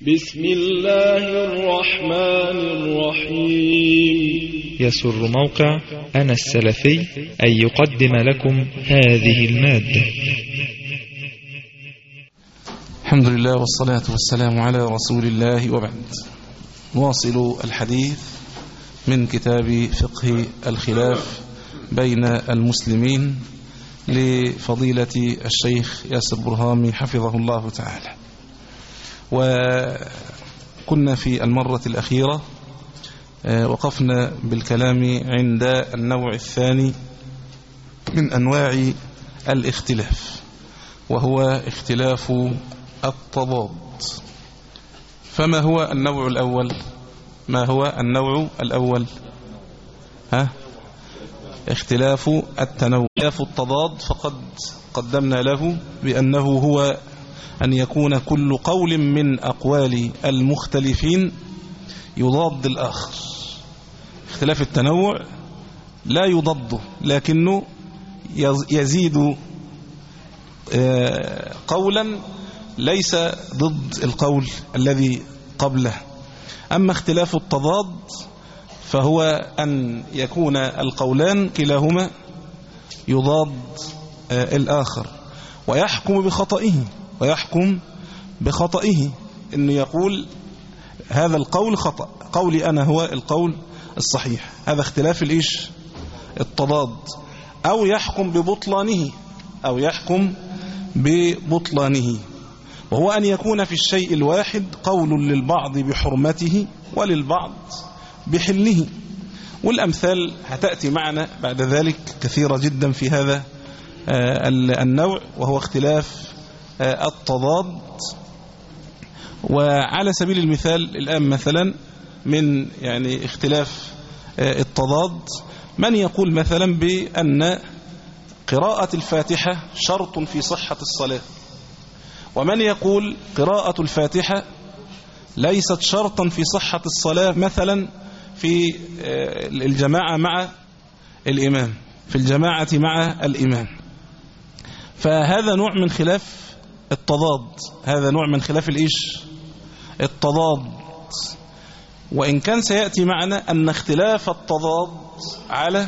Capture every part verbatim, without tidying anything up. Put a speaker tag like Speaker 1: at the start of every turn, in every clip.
Speaker 1: بسم الله الرحمن الرحيم.
Speaker 2: يسر موقع أنا السلفي أن يقدم لكم هذه المادة.
Speaker 3: الحمد لله والصلاة والسلام على رسول الله، وبعد. نواصل الحديث من كتاب فقه الخلاف بين المسلمين لفضيلة الشيخ ياسر برهامي حفظه الله تعالى. وكنا في المرة الأخيرة وقفنا بالكلام عند النوع الثاني من أنواع الاختلاف، وهو اختلاف التضاد. فما هو النوع الأول؟ ما هو النوع الأول؟ ها؟ اختلاف التنوع. اختلاف التضاد فقد قدمنا له بأنه هو أن يكون كل قول من أقوال المختلفين يضاد الآخر. اختلاف التنوع لا يضاد، لكنه يزيد قولا ليس ضد القول الذي قبله. أما اختلاف التضاد فهو أن يكون القولان كلاهما يضاد الآخر، ويحكم بخطئه ويحكم بخطئه إنه يقول هذا القول خطأ، قولي أنا هو القول الصحيح. هذا اختلاف الإيش؟ التضاد. أو يحكم ببطلانه أو يحكم ببطلانه وهو أن يكون في الشيء الواحد قول للبعض بحرمته وللبعض بحله. والأمثال هتأتي معنا بعد ذلك كثيرة جدا في هذا النوع، وهو اختلاف التضاد. وعلى سبيل المثال الآن مثلا من يعني اختلاف التضاد من يقول مثلا بأن قراءة الفاتحة شرط في صحة الصلاة، ومن يقول قراءة الفاتحة ليست شرطا في صحة الصلاة، مثلا في الجماعة مع الإمام في الجماعة مع الإمام. فهذا نوع من خلاف التضاد، هذا نوع من خلاف الإيش؟ التضاد. وإن كان سيأتي معنا أن اختلاف التضاد على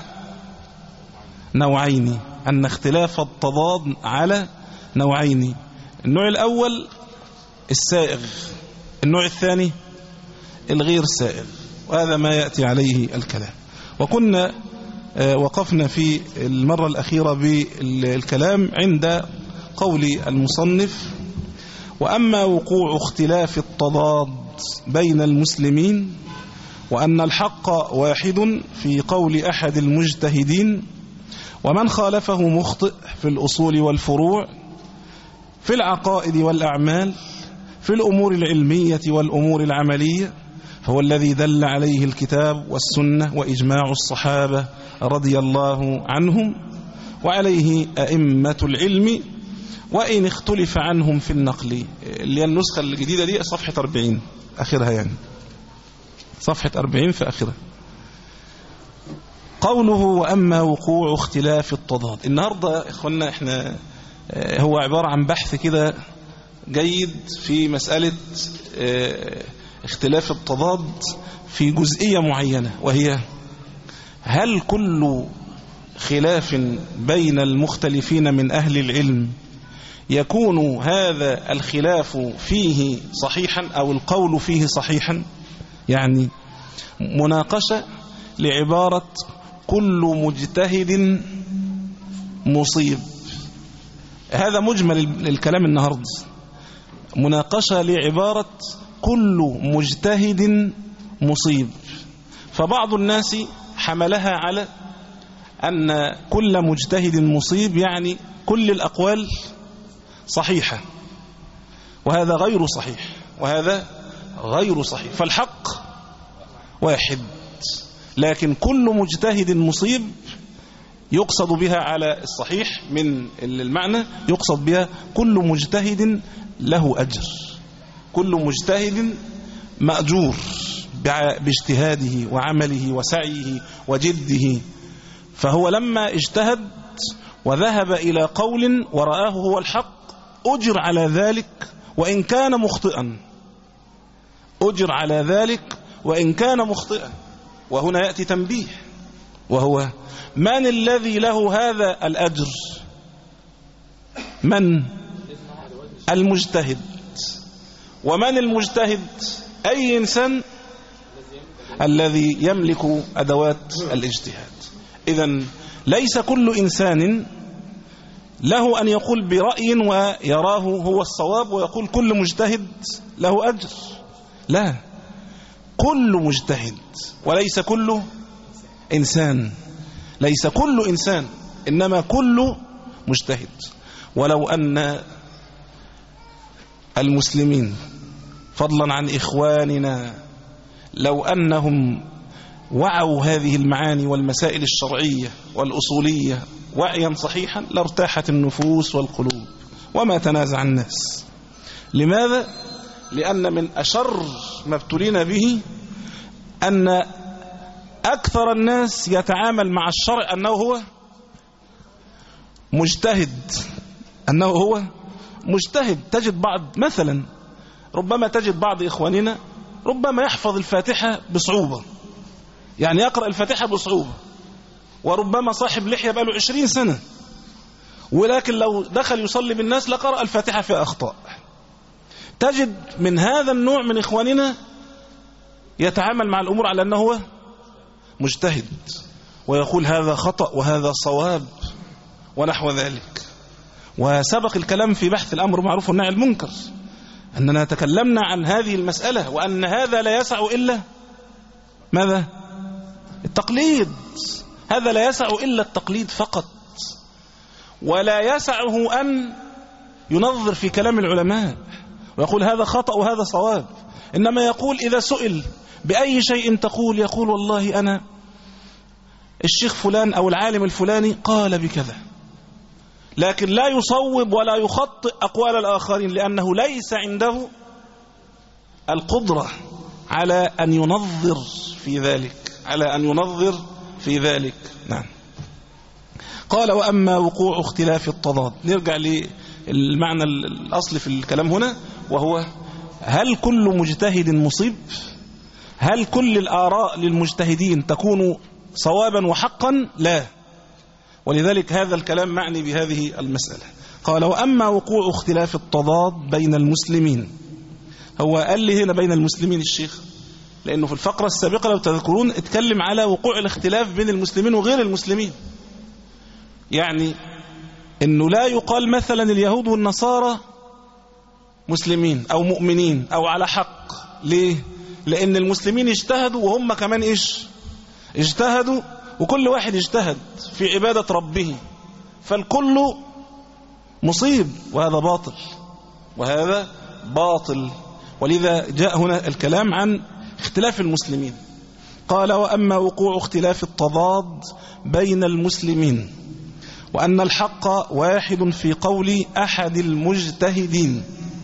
Speaker 3: نوعين أن اختلاف التضاد على نوعين النوع الأول السائغ، النوع الثاني الغير سائغ، وهذا ما يأتي عليه الكلام. وكنا وقفنا في المرة الأخيرة بالكلام عند قول المصنف: وأما وقوع اختلاف التضاد بين المسلمين وأن الحق واحد في قول أحد المجتهدين ومن خالفه مخطئ في الأصول والفروع، في العقائد والأعمال، في الأمور العلمية والأمور العملية، فهو الذي دل عليه الكتاب والسنة وإجماع الصحابة رضي الله عنهم وعليه أئمة العلم، وإن اختلف عنهم في النقل. اللي هي النسخة الجديدة دي صفحة أربعين آخرها، يعني صفحة أربعين في آخرها. قوله: وأما وقوع اختلاف التضاد. النهاردة إخوانا إحنا هو عبارة عن بحث كده جيد في مسألة اختلاف التضاد في جزئية معينة، وهي: هل كل خلاف بين المختلفين من أهل العلم يكون هذا الخلاف فيه صحيحا أو القول فيه صحيحا؟ يعني مناقشة لعبارة كل مجتهد مصيب. هذا مجمل الكلام النهاردة، مناقشة لعبارة كل مجتهد مصيب. فبعض الناس حملها على أن كل مجتهد مصيب يعني كل الأقوال صحيحة، وهذا غير صحيح وهذا غير صحيح. فالحق واحد، لكن كل مجتهد مصيب يقصد بها على الصحيح من المعنى، يقصد بها كل مجتهد له أجر، كل مجتهد مأجور باجتهاده وعمله وسعيه وجده. فهو لما اجتهد وذهب إلى قول ورآه هو الحق أجر على ذلك وإن كان مخطئا. أجر على ذلك وإن كان مخطئا. وهنا يأتي تنبيه، وهو من الذي له هذا الأجر؟ من؟ المجتهد. ومن المجتهد؟ أي إنسان الذي يملك أدوات الاجتهاد. إذن ليس كل إنسان له أن يقول برأي ويراه هو الصواب ويقول كل مجتهد له أجر. لا، كل مجتهد وليس كل إنسان. ليس كل إنسان إنما كل مجتهد. ولو أن المسلمين فضلا عن إخواننا لو أنهم وعوا هذه المعاني والمسائل الشرعية والأصولية وعيا صحيحا لارتاحت النفوس والقلوب وما تنازع الناس. لماذا؟ لأن من أشر ما ابتلينا به أن أكثر الناس يتعامل مع الشرع أنه هو مجتهد، أنه هو مجتهد. تجد بعض مثلا ربما تجد بعض إخواننا ربما يحفظ الفاتحة بصعوبة، يعني يقرأ الفاتحة بصعوبة، وربما صاحب لحية بقاله عشرين سنة، ولكن لو دخل يصلي بالناس لقرأ الفاتحة في أخطاء. تجد من هذا النوع من إخواننا يتعامل مع الأمور على أنه هو مجتهد ويقول هذا خطأ وهذا صواب ونحو ذلك. وسبق الكلام في بحث الأمر معروف والنهي عن المنكر أننا تكلمنا عن هذه المسألة، وأن هذا لا يسع إلا ماذا؟ التقليد. هذا لا يسع إلا التقليد فقط، ولا يسعه أن ينظر في كلام العلماء ويقول هذا خطأ وهذا صواب. إنما يقول إذا سئل بأي شيء تقول يقول والله أنا الشيخ فلان أو العالم الفلاني قال بكذا، لكن لا يصوب ولا يخطئ أقوال الآخرين لأنه ليس عنده القدرة على أن ينظر في ذلك على أن ينظر في ذلك. نعم. قال وأما وقوع اختلاف التضاد، نرجع للمعنى الأصل في الكلام هنا، وهو هل كل مجتهد مصيب؟ هل كل الآراء للمجتهدين تكون صوابا وحقا؟ لا. ولذلك هذا الكلام معني بهذه المسألة. قال وأما وقوع اختلاف التضاد بين المسلمين، هو قال لي هنا بين المسلمين الشيخ لأنه في الفقرة السابقة لو تذكرون اتكلم على وقوع الاختلاف بين المسلمين وغير المسلمين، يعني أنه لا يقال مثلا اليهود والنصارى مسلمين أو مؤمنين أو على حق. ليه؟ لأن المسلمين اجتهدوا وهم كمان إيش اجتهدوا، وكل واحد اجتهد في عبادة ربه، فالكل مصيب، وهذا باطل وهذا باطل. ولذا جاء هنا الكلام عن اختلاف المسلمين. قال وأما وقوع اختلاف التضاد بين المسلمين وأن الحق واحد في قول أحد المجتهدين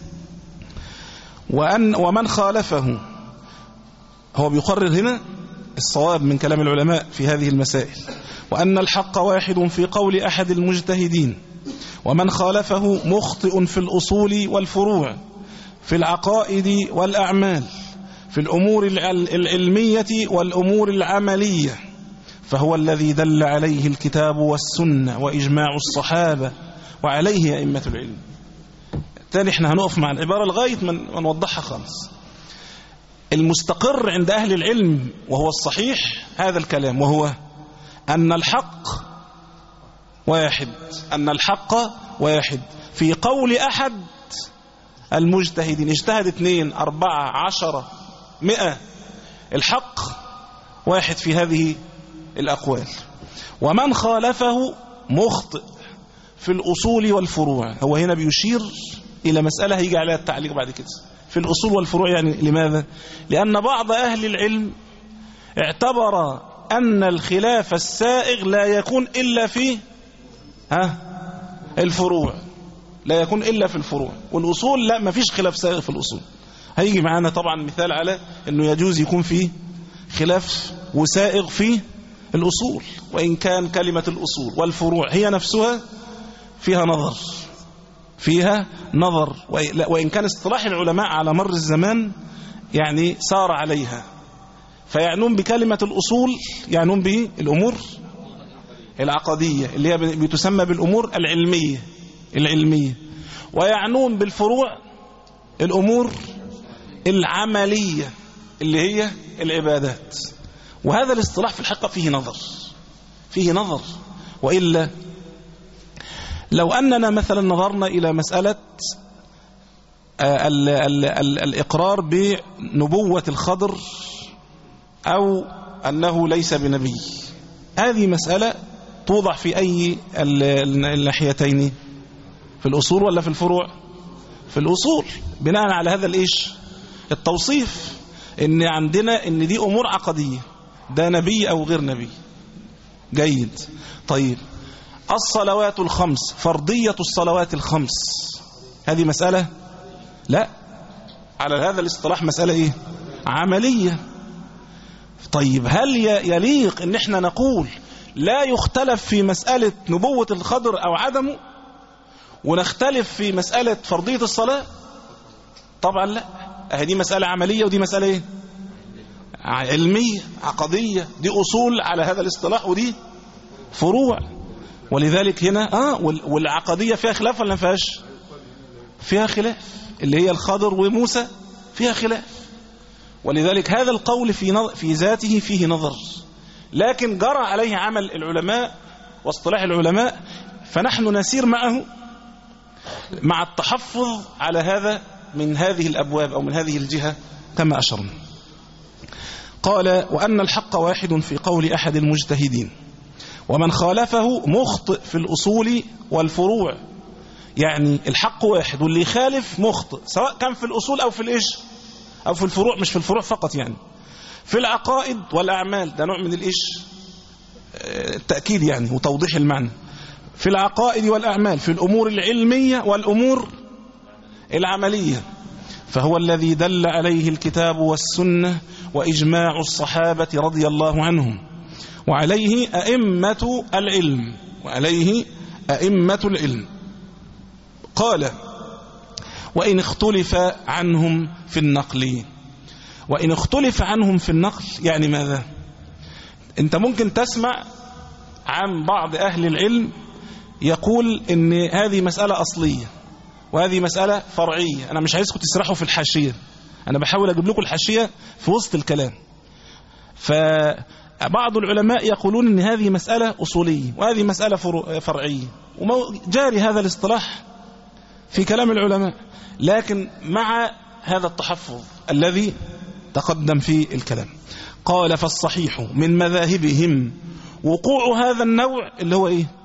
Speaker 3: وأن ومن خالفه، هو بيقرر هنا الصواب من كلام العلماء في هذه المسائل، وأن الحق واحد في قول أحد المجتهدين ومن خالفه مخطئ في الأصول والفروع، في العقائد والأعمال، في الأمور العلمية والأمور العملية، فهو الذي دل عليه الكتاب والسنة وإجماع الصحابة وعليه أئمة العلم. تاني احنا هنقف مع العبارة لغاية من نوضحها خالص. المستقر عند أهل العلم وهو الصحيح هذا الكلام، وهو أن الحق واحد أن الحق واحد في قول أحد المجتهدين. اجتهد اثنين أربعة عشرة مئة، الحق واحد في هذه الأقوال. ومن خالفه مخطئ في الأصول والفروع. هو هنا بيشير إلى مسألة هيجي عليها التعليق بعد كده في الأصول والفروع. يعني لماذا؟ لأن بعض أهل العلم اعتبر أن الخلاف السائغ لا يكون إلا في ها الفروع، لا يكون إلا في الفروع، والأصول لا، ما فيش خلاف سائغ في الأصول. هيجي معانا طبعا مثال على أنه يجوز يكون فيه خلاف وسائغ في الأصول، وإن كان كلمة الأصول والفروع هي نفسها فيها نظر فيها نظر وإن كان اصطلاح العلماء على مر الزمان يعني سار عليها، فيعنون بكلمة الأصول يعنون به الأمور العقدية اللي هي بتسمى بالأمور العلمية العلمية ويعنون بالفروع الأمور العملية اللي هي العبادات. وهذا الاصطلاح في الحقيقة فيه نظر فيه نظر وإلا لو أننا مثلا نظرنا إلى مسألة ال ال ال الإقرار بنبوة الخضر أو أنه ليس بنبي، هذه مسألة توضع في أي الناحيتين، في الأصول ولا في الفروع؟ في الأصول، بناء على هذا الإيش التوصيف، إن عندنا إن دي أمور عقدية، ده نبي أو غير نبي. جيد. طيب الصلوات الخمس، فرضية الصلوات الخمس، هذه مسألة لا، على هذا الاصطلاح مسألة إيه؟ عملية. طيب هل يليق إن احنا نقول لا يختلف في مسألة نبوة الخضر أو عدمه ونختلف في مسألة فرضية الصلاة؟ طبعا لا، هذه مسألة عملية ودي مسألة إيه؟ علمية عقدية، دي أصول على هذا الاصطلاح ودي فروع. ولذلك هنا آه والعقدية فيها خلاف ولا ما فيهاش؟ فيها خلاف، اللي هي الخضر وموسى فيها خلاف. ولذلك هذا القول في في ذاته فيه نظر، لكن جرى عليه عمل العلماء واصطلاح العلماء، فنحن نسير معه مع التحفظ على هذا من هذه الأبواب أو من هذه الجهة كما أشرنا. قال: وأن الحق واحد في قول أحد المجتهدين، ومن خالفه مخطئ في الأصول والفروع. يعني الحق واحد واللي يخالف مخطئ، سواء كان في الأصول أو في الإيش أو في الفروع، مش في الفروع فقط، يعني في العقائد والأعمال، ده نوع من الإيش التأكيد يعني وتوضيح المعنى. في العقائد والأعمال، في الأمور العلمية والأمور العملية، فهو الذي دل عليه الكتاب والسنة وإجماع الصحابة رضي الله عنهم، وعليه أئمة العلم وعليه أئمة العلم. قال: وإن اختلف عنهم في النقل. وإن اختلف عنهم في النقل يعني ماذا؟ أنت ممكن تسمع عن بعض أهل العلم يقول إن هذه مسألة أصلية وهذه مسألة فرعية. أنا مش عايزكم تسرحوا في الحاشية، أنا بحاول أجيب لكم الحاشية في وسط الكلام. فبعض العلماء يقولون إن هذه مسألة أصولية وهذه مسألة فرعية، وجاري هذا الاصطلاح في كلام العلماء، لكن مع هذا التحفظ الذي تقدم في الكلام. قال: فالصحيح من مذاهبهم وقوع هذا النوع اللي هو إيه؟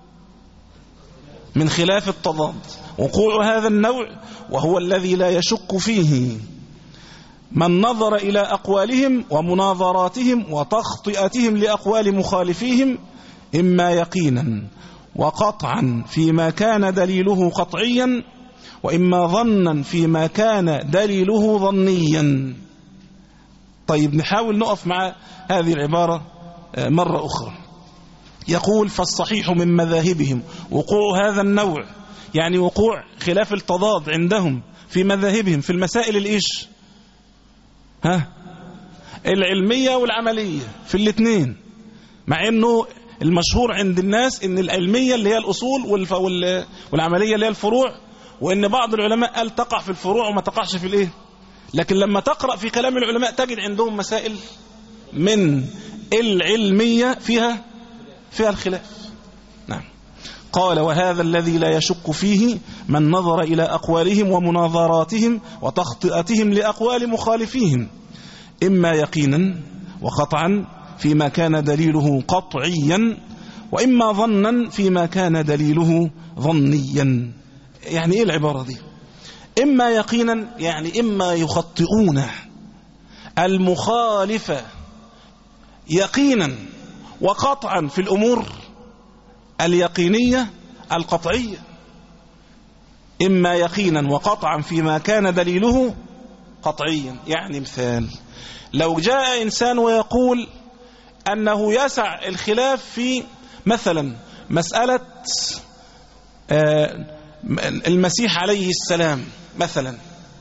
Speaker 3: من خلاف التضاد، وقوع هذا النوع وهو الذي لا يشك فيه من نظر إلى أقوالهم ومناظراتهم وتخطئتهم لأقوال مخالفيهم، إما يقينا وقطعا فيما كان دليله قطعيا، وإما ظنا فيما كان دليله ظنيا. طيب نحاول نقف مع هذه العبارة مرة أخرى. يقول: فالصحيح من مذاهبهم وقوع هذا النوع، يعني وقوع خلاف التضاد عندهم في مذاهبهم في المسائل الإيش ها العلمية والعملية في الاثنين، مع أنه المشهور عند الناس أن العلمية اللي هي الأصول والعملية اللي هي الفروع، وأن بعض العلماء قال تقع في الفروع وما تقعش في الإيه. لكن لما تقرأ في كلام العلماء تجد عندهم مسائل من العلمية فيها فيها الخلاف. نعم. قال: وهذا الذي لا يشك فيه من نظر إلى أقوالهم ومناظراتهم وتخطئتهم لأقوال مخالفيهم، إما يقينا وقطعا فيما كان دليله قطعيا، وإما ظنا فيما كان دليله ظنيا. يعني إيه العبارة دي؟ إما يقينا يعني إما يخطئون المخالفة يقينا وقطعا في الأمور اليقينية القطعية، إما يقينا وقطعا فيما كان دليله قطعيا. يعني مثال: لو جاء إنسان ويقول أنه يسع الخلاف في مثلا مسألة المسيح عليه السلام مثلا،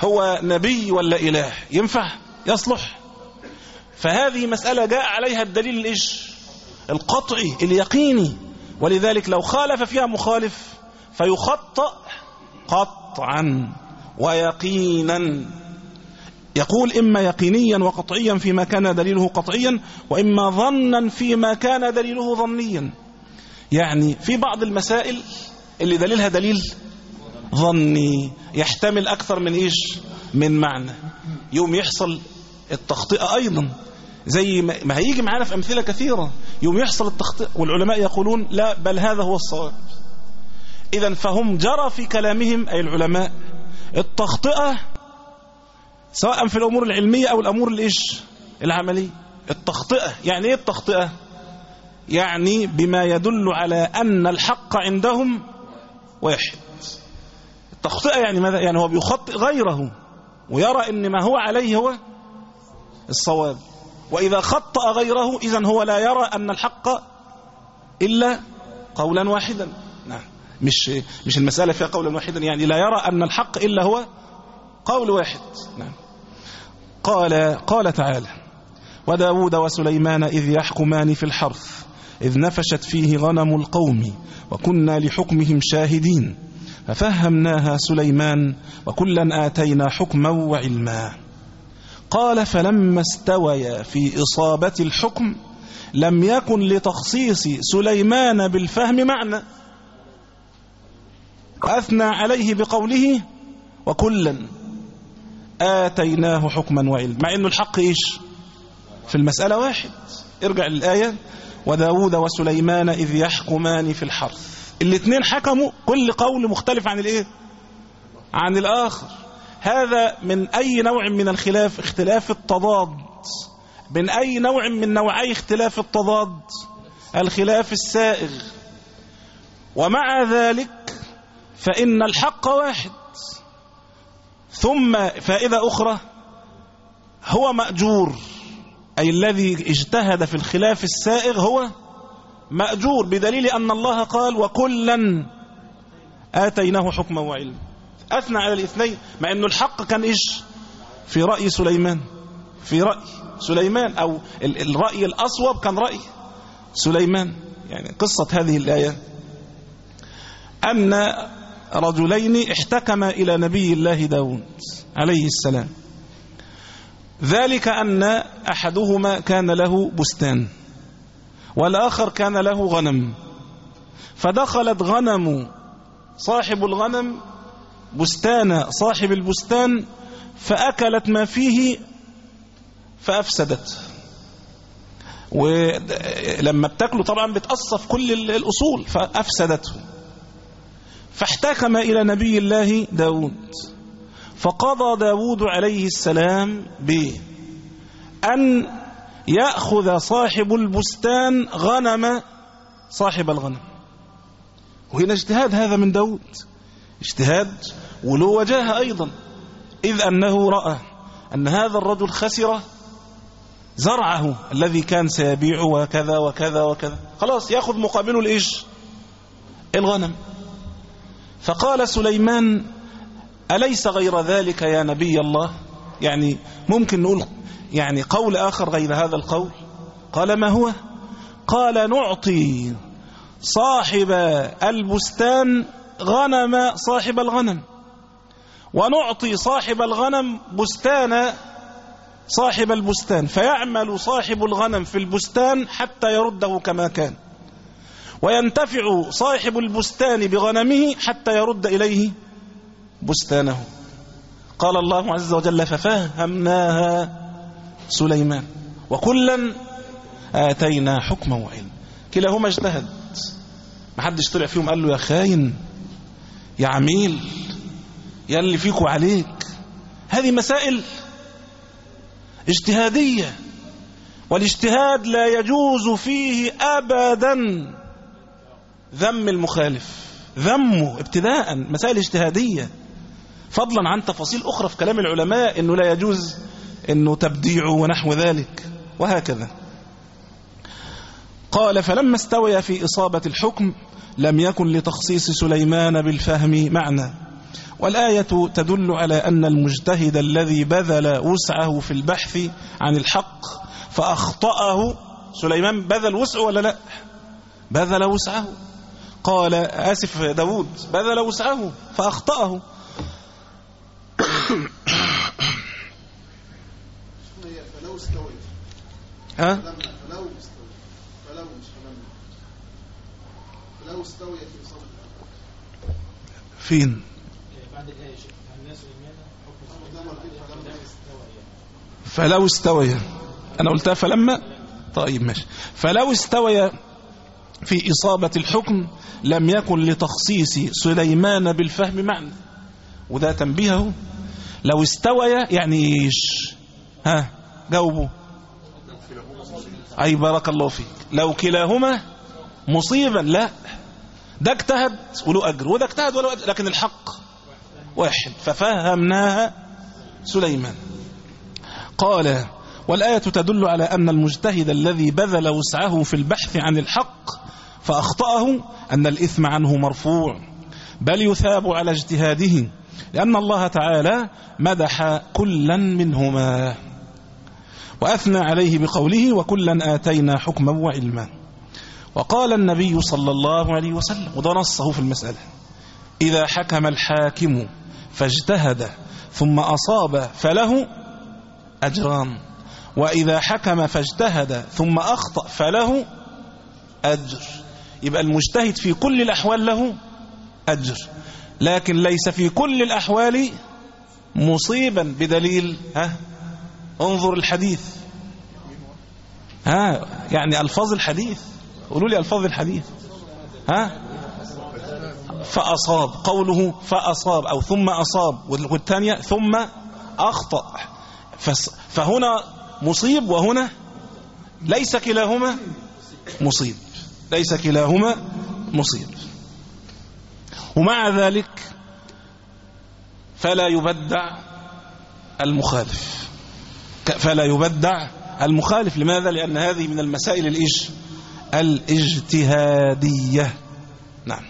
Speaker 3: هو نبي ولا إله؟ ينفع؟ يصلح؟ فهذه مسألة جاء عليها الدليل الإيش؟ القطعي اليقيني، ولذلك لو خالف فيها مخالف فيخطأ قطعا ويقينا. يقول إما يقينيا وقطعيا فيما كان دليله قطعيا، وإما ظنا فيما كان دليله ظنيا. يعني في بعض المسائل اللي دليلها دليل ظني يحتمل أكثر من إيش؟ من معنى، يوم يحصل التخطئة أيضا، زي ما هيجي معانا في أمثلة كثيرة، يوم يحصل التخطئة والعلماء يقولون لا بل هذا هو الصواب. إذن فهم جرى في كلامهم أي العلماء التخطئة سواء في الأمور العلمية أو الأمور الإيش؟ العملية. التخطئة يعني إيه التخطئة؟ يعني بما يدل على أن الحق عندهم واحد. التخطئة يعني ماذا؟ يعني هو بيخطئ غيره ويرى أن ما هو عليه هو الصواب، وإذا خطأ غيره إذن هو لا يرى أن الحق إلا قولا واحدا. نعم، مش مش المسألة فيها قولا واحدا، يعني لا يرى أن الحق إلا هو قول واحد. نعم. قال قال تعالى: وداود وسليمان إذ يحكمان في الحرث إذ نفشت فيه غنم القوم وكنا لحكمهم شاهدين ففهمناها سليمان وكلا آتينا حكما وعلما. قال: فلما استويا في إصابة الحكم لم يكن لتخصيص سليمان بالفهم معنى، وأثنى عليه بقوله وكلا آتيناه حكما وعلما، مع أنه الحق إيش في المسألة واحد. ارجع للآية: وداود وسليمان إذ يحكمان في الحرث. الاثنين حكموا، كل قول مختلف عن الإيه؟ عن الآخر. هذا من أي نوع من الخلاف؟ اختلاف التضاد. من أي نوع من نوعي اختلاف التضاد؟ الخلاف السائغ. ومع ذلك فإن الحق واحد. ثم فائدة أخرى: هو مأجور، أي الذي اجتهد في الخلاف السائغ هو مأجور، بدليل أن الله قال وكلا آتيناه حكما وعلما. أثنى على الاثنين، مع أنه الحق كان إيش في رأي سليمان، في رأي سليمان أو الرأي الأصوب كان رأي سليمان. يعني قصة هذه الآية أن رجلين احتكما إلى نبي الله داود عليه السلام، ذلك أن أحدهما كان له بستان والآخر كان له غنم، فدخلت غنم صاحب الغنم بستان صاحب البستان فأكلت ما فيه فأفسدت. ولما بتاكله طبعا بتقصف كل الأصول فأفسدته. فاحتكم إلى نبي الله داود، فقضى داود عليه السلام بأن يأخذ صاحب البستان غنم صاحب الغنم. وهنا اجتهاد هذا من داود، اجتهاد وله وجاهة أيضا، إذ أنه رأى أن هذا الرجل خسر زرعه الذي كان سيبيعه وكذا وكذا وكذا، خلاص يأخذ مقابله الإيش؟ الغنم. فقال سليمان: أليس غير ذلك يا نبي الله؟ يعني ممكن نقول يعني قول آخر غير هذا القول. قال: ما هو؟ قال: نعطي صاحب البستان غنم صاحب الغنم، ونعطي صاحب الغنم بستان صاحب البستان، فيعمل صاحب الغنم في البستان حتى يرده كما كان، وينتفع صاحب البستان بغنمه حتى يرد إليه بستانه. قال الله عز وجل: ففهمناها سليمان وكلا آتينا حكما وعلما. كلاهما اجتهد، ما حدش طلع فيهم قال له يا خاين يا عميل يا اللي فيكوا عليك. هذه مسائل اجتهادية، والاجتهاد لا يجوز فيه أبدا ذم المخالف، ذمه ابتداء، مسائل اجتهادية، فضلا عن تفاصيل أخرى في كلام العلماء أنه لا يجوز أنه تبديعه ونحو ذلك وهكذا. قال: فلما استوى في إصابة الحكم لم يكن لتخصيص سليمان بالفهم معنى، والآية تدل على أن المجتهد الذي بذل وسعه في البحث عن الحق فأخطأه، سليمان بذل وسعه ولا لا؟ بذل وسعه. قال آسف داود بذل وسعه فأخطأه.
Speaker 4: فلو استوي
Speaker 3: ها؟
Speaker 4: فلو استوي فلو مش فلما فلو استوي في صوت
Speaker 3: فين؟
Speaker 4: بعد الآية الناس
Speaker 3: فلو استوي، أنا قلتها فلما. طيب ماشي. فلو استوي في إصابة الحكم لم يكن لتخصيص سليمان بالفهم معنى، وده تنبيهه. لو استوي يعني ايش؟ ها جاوبوا. أي بارك الله فيك. لو كلاهما مصيبا، لا، ده اجتهد وله أجر وده اجتهد وله أجر، لكن الحق واحد ففهمناها سليمان. قال والآية تدل على أن المجتهد الذي بذل وسعه في البحث عن الحق فأخطأه أن الإثم عنه مرفوع، بل يثاب على اجتهاده، لأن الله تعالى مدح كلا منهما وأثنى عليه بقوله وكلا آتينا حكما وعلما. وقال النبي صلى الله عليه وسلم، وده نصه في المسألة: إذا حكم الحاكم فاجتهد ثم أصاب فله أجران، وإذا حكم فاجتهد ثم أخطأ فله أجر. يبقى المجتهد في كل الأحوال له أجر، لكن ليس في كل الأحوال مصيبا بدليل ها انظر الحديث، ها يعني ألفاظ الحديث، قولوا لي ألفاظ الحديث. ها فأصاب، قوله فأصاب أو ثم أصاب، والثانية ثم أخطأ، فهنا مصيب وهنا ليس كلاهما مصيب، ليس كلاهما مصيب. ومع ذلك فلا يبدع المخالف، فلا يبدع المخالف. لماذا؟ لأن هذه من المسائل الإيش الاجتهادية. نعم.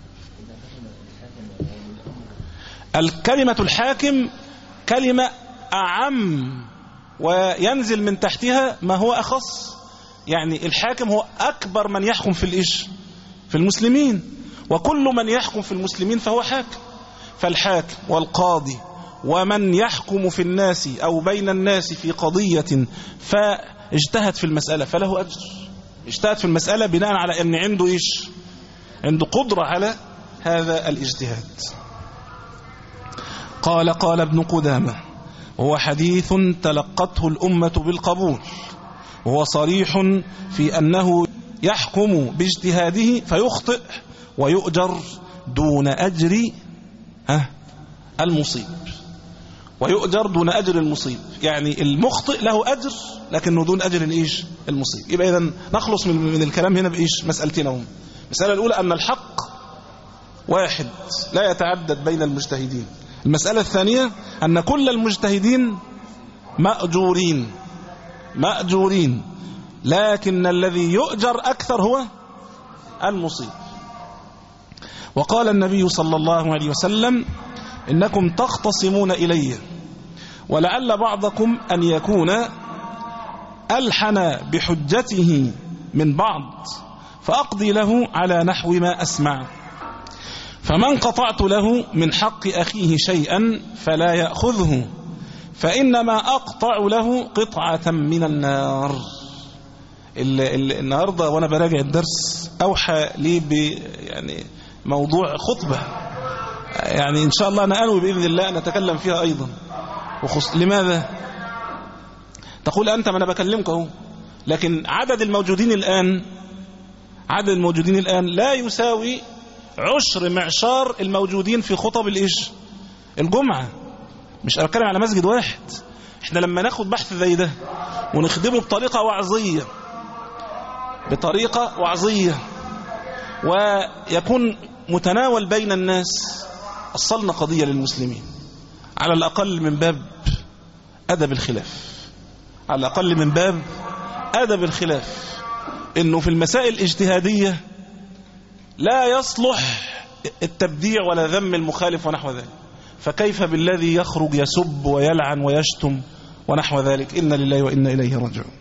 Speaker 3: الكلمة الحاكم كلمة أعم وينزل من تحتها ما هو أخص. يعني الحاكم هو أكبر من يحكم في الإيش في المسلمين، وكل من يحكم في المسلمين فهو حاكم. فالحاكم والقاضي ومن يحكم في الناس أو بين الناس في قضية فاجتهد في المسألة فله أجر. اجتهد في المسألة بناء على أن عنده إيش عنده قدرة على هذا الاجتهاد. قال قال ابن قدامة: وهو حديث تلقته الأمة بالقبول، وهو صريح في أنه يحكم باجتهاده فيخطئ ويؤجر دون أجر المصيب، ويؤجر دون أجر المصيب. يعني المخطئ له أجر لكنه دون أجر الإيش المصيب. يبقى إذن نخلص من الكلام هنا بإيش مسألتين هم. المسألة الأولى أن الحق واحد لا يتعدد بين المجتهدين. المسألة الثانية أن كل المجتهدين مأجورين مأجورين لكن الذي يؤجر أكثر هو المصيب. وقال النبي صلى الله عليه وسلم: إنكم تختصمون إلي ولعل بعضكم أن يكون ألحن بحجته من بعض فأقضي له على نحو ما أسمع، فمن قطعت له من حق أخيه شيئا فلا يأخذه، فإنما أقطع له قطعة من النار. النهاردة وأنا براجع الدرس أوحى لي ب يعني موضوع خطبة، يعني إن شاء الله أنا أنوي بإذن الله أن أتكلم فيها أيضا. وخص... لماذا؟ تقول أنت ما أنا بكلمك أهو، لكن عدد الموجودين الآن عدد الموجودين الآن لا يساوي عشر معشار الموجودين في خطب الإيش الجمعة. مش أتكلم على مسجد واحد. إحنا لما ناخد بحث زي ده ونخدمه بطريقة وعظية بطريقة وعظية ويكون متناول بين الناس، أصلنا قضية للمسلمين على الأقل من باب أدب الخلاف، على الأقل من باب أدب الخلاف، إنه في المسائل الاجتهادية لا يصلح التبديع ولا ذم المخالف ونحو ذلك. فكيف بالذي يخرج يسب ويلعن ويشتم ونحو ذلك؟ إن لله وإنا إليه راجعون.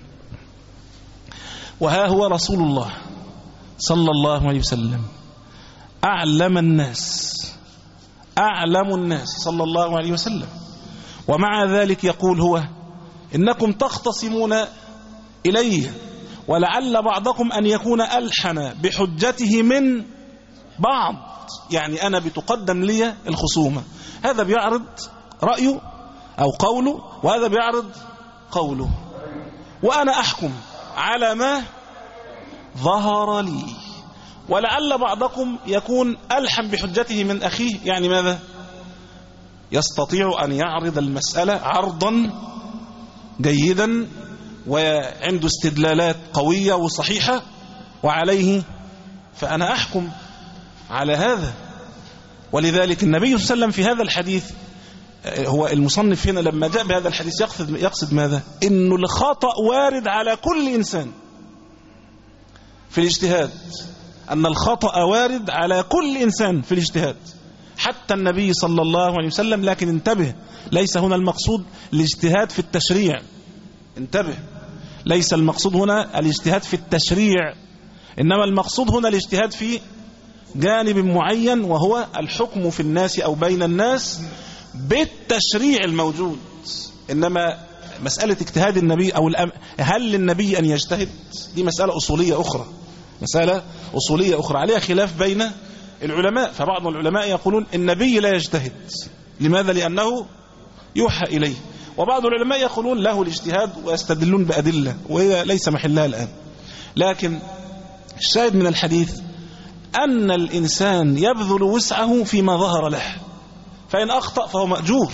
Speaker 3: وها هو رسول الله صلى الله عليه وسلم أعلم الناس أعلم الناس صلى الله عليه وسلم، ومع ذلك يقول هو: إنكم تختصمون إليه ولعل بعضكم أن يكون ألحن بحجته من بعض. يعني أنا بتقدم لي الخصومة، هذا بيعرض رأيه أو قوله وهذا بيعرض قوله، وأنا أحكم على ما ظهر لي، ولعل بعضكم يكون ألحن بحجته من أخيه. يعني ماذا؟ يستطيع أن يعرض المسألة عرضا جيدا وعنده استدلالات قوية وصحيحة وعليه، فأنا أحكم على هذا. ولذلك النبي صلى الله عليه وسلم في هذا الحديث، هو المصنف هنا لما جاء بهذا الحديث يقصد, يقصد ماذا؟ إنه الخطأ وارد على كل إنسان في الاجتهاد، أن الخطأ وارد على كل إنسان في الاجتهاد حتى النبي صلى الله عليه وسلم. لكن انتبه، ليس هنا المقصود الاجتهاد في التشريع، انتبه، ليس المقصود هنا الاجتهاد في التشريع، إنما المقصود هنا الاجتهاد في جانب معين، وهو الحكم في الناس أو بين الناس بالتشريع الموجود. إنما مسألة اجتهاد النبي أو هل للنبي أن يجتهد، دي مسألة أصولية أخرى، مسألة أصولية أخرى عليها خلاف بين العلماء. فبعض العلماء يقولون النبي لا يجتهد، لماذا؟ لأنه يوحى إليه. وبعض العلماء يقولون له الاجتهاد ويستدلون بأدلة، وهي ليس محلها الآن. لكن الشاهد من الحديث أن الإنسان يبذل وسعه فيما ظهر له، فإن أخطأ فهو مأجور.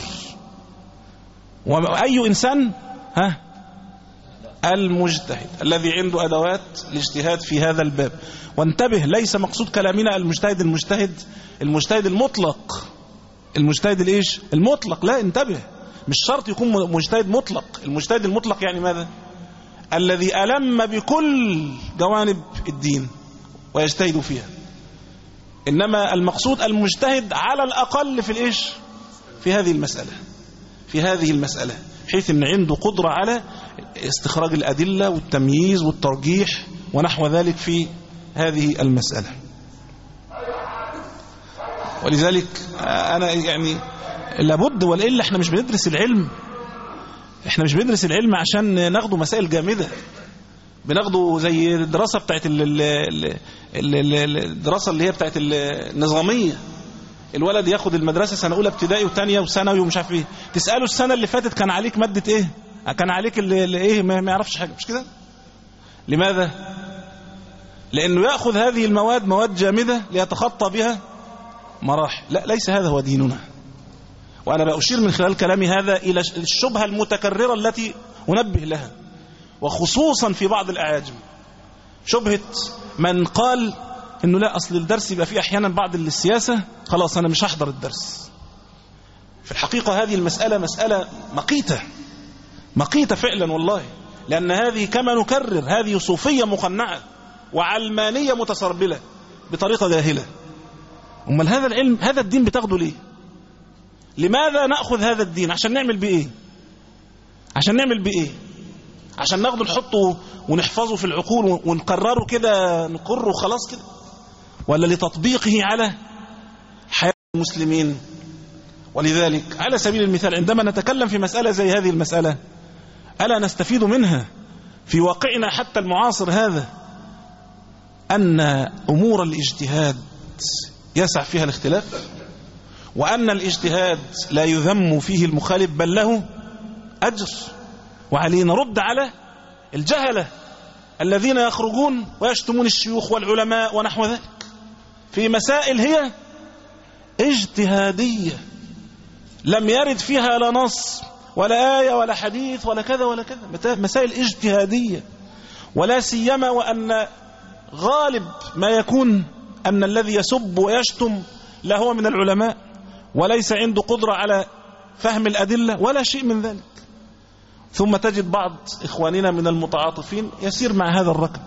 Speaker 3: وأي إنسان؟ ها؟ المجتهد الذي عنده أدوات الاجتهاد في هذا الباب. وانتبه، ليس مقصود كلامنا المجتهد المجتهد المجتهد المطلق، المجتهد الإيش؟ المطلق. لا، انتبه، مش شرط يكون مجتهد مطلق. المجتهد المطلق يعني ماذا؟ الذي ألم بكل جوانب الدين ويجتهد فيها. إنما المقصود المجتهد على الأقل في الإيش؟ في هذه المسألة، في هذه المسألة، حيث أن عنده قدرة على استخراج الأدلة والتمييز والترجيح ونحو ذلك في هذه المسألة. ولذلك أنا يعني لابد، وإلا احنا مش بندرس العلم، احنا مش بندرس العلم عشان ناخده مسائل جامدة، بناخده زي الدراسة بتاعت الدراسة اللي هي بتاعت النظامية. الولد ياخد المدرسة سنة أولى ابتدائي وثانية وثانوي ومش عارف ايه، تسأله السنة اللي فاتت كان عليك مادة ايه؟ كان عليك اللي, اللي ايه؟ ما يعرفش حاجة، مش كده؟ لماذا؟ لأنه يأخذ هذه المواد مواد جامدة ليتخطى بها مراحل. لا، ليس هذا هو ديننا. وأنا بأشير من خلال كلامي هذا إلى الشبهة المتكررة التي أنبه لها، وخصوصا في بعض الأعاجم، شبهة من قال إنه لا، أصل الدرس يبقى فيه أحيانا بعض السياسة، خلاص أنا مش هحضر الدرس. في الحقيقة هذه المسألة مسألة مقيتة، مقيتة فعلا والله، لأن هذه كما نكرر هذه صوفية مقنعة وعلمانية متسربلة بطريقة جاهلة. أمال هذا العلم، هذا الدين بتاخده ليه؟ لماذا نأخذ هذا الدين؟ عشان نعمل بإيه؟ عشان نعمل بإيه؟ عشان ناخده نحطه ونحفظه في العقول ونكرره كده، نقره خلاص كده، ولا لتطبيقه على حياة المسلمين؟ ولذلك على سبيل المثال عندما نتكلم في مسألة زي هذه المسألة، ألا نستفيد منها في واقعنا حتى المعاصر هذا أن أمور الاجتهاد يسع فيها الاختلاف، وأن الاجتهاد لا يذم فيه المخالف بل له أجر، وعلينا نرد على الجهلة الذين يخرجون ويشتمون الشيوخ والعلماء ونحو ذلك في مسائل هي اجتهادية لم يرد فيها لا نص ولا آية ولا حديث ولا كذا ولا كذا، مسائل اجتهادية. ولا سيما وأن غالب ما يكون أن الذي يسب ويشتم لا هو من العلماء وليس عنده قدرة على فهم الأدلة ولا شيء من ذلك. ثم تجد بعض إخواننا من المتعاطفين يسير مع هذا الركب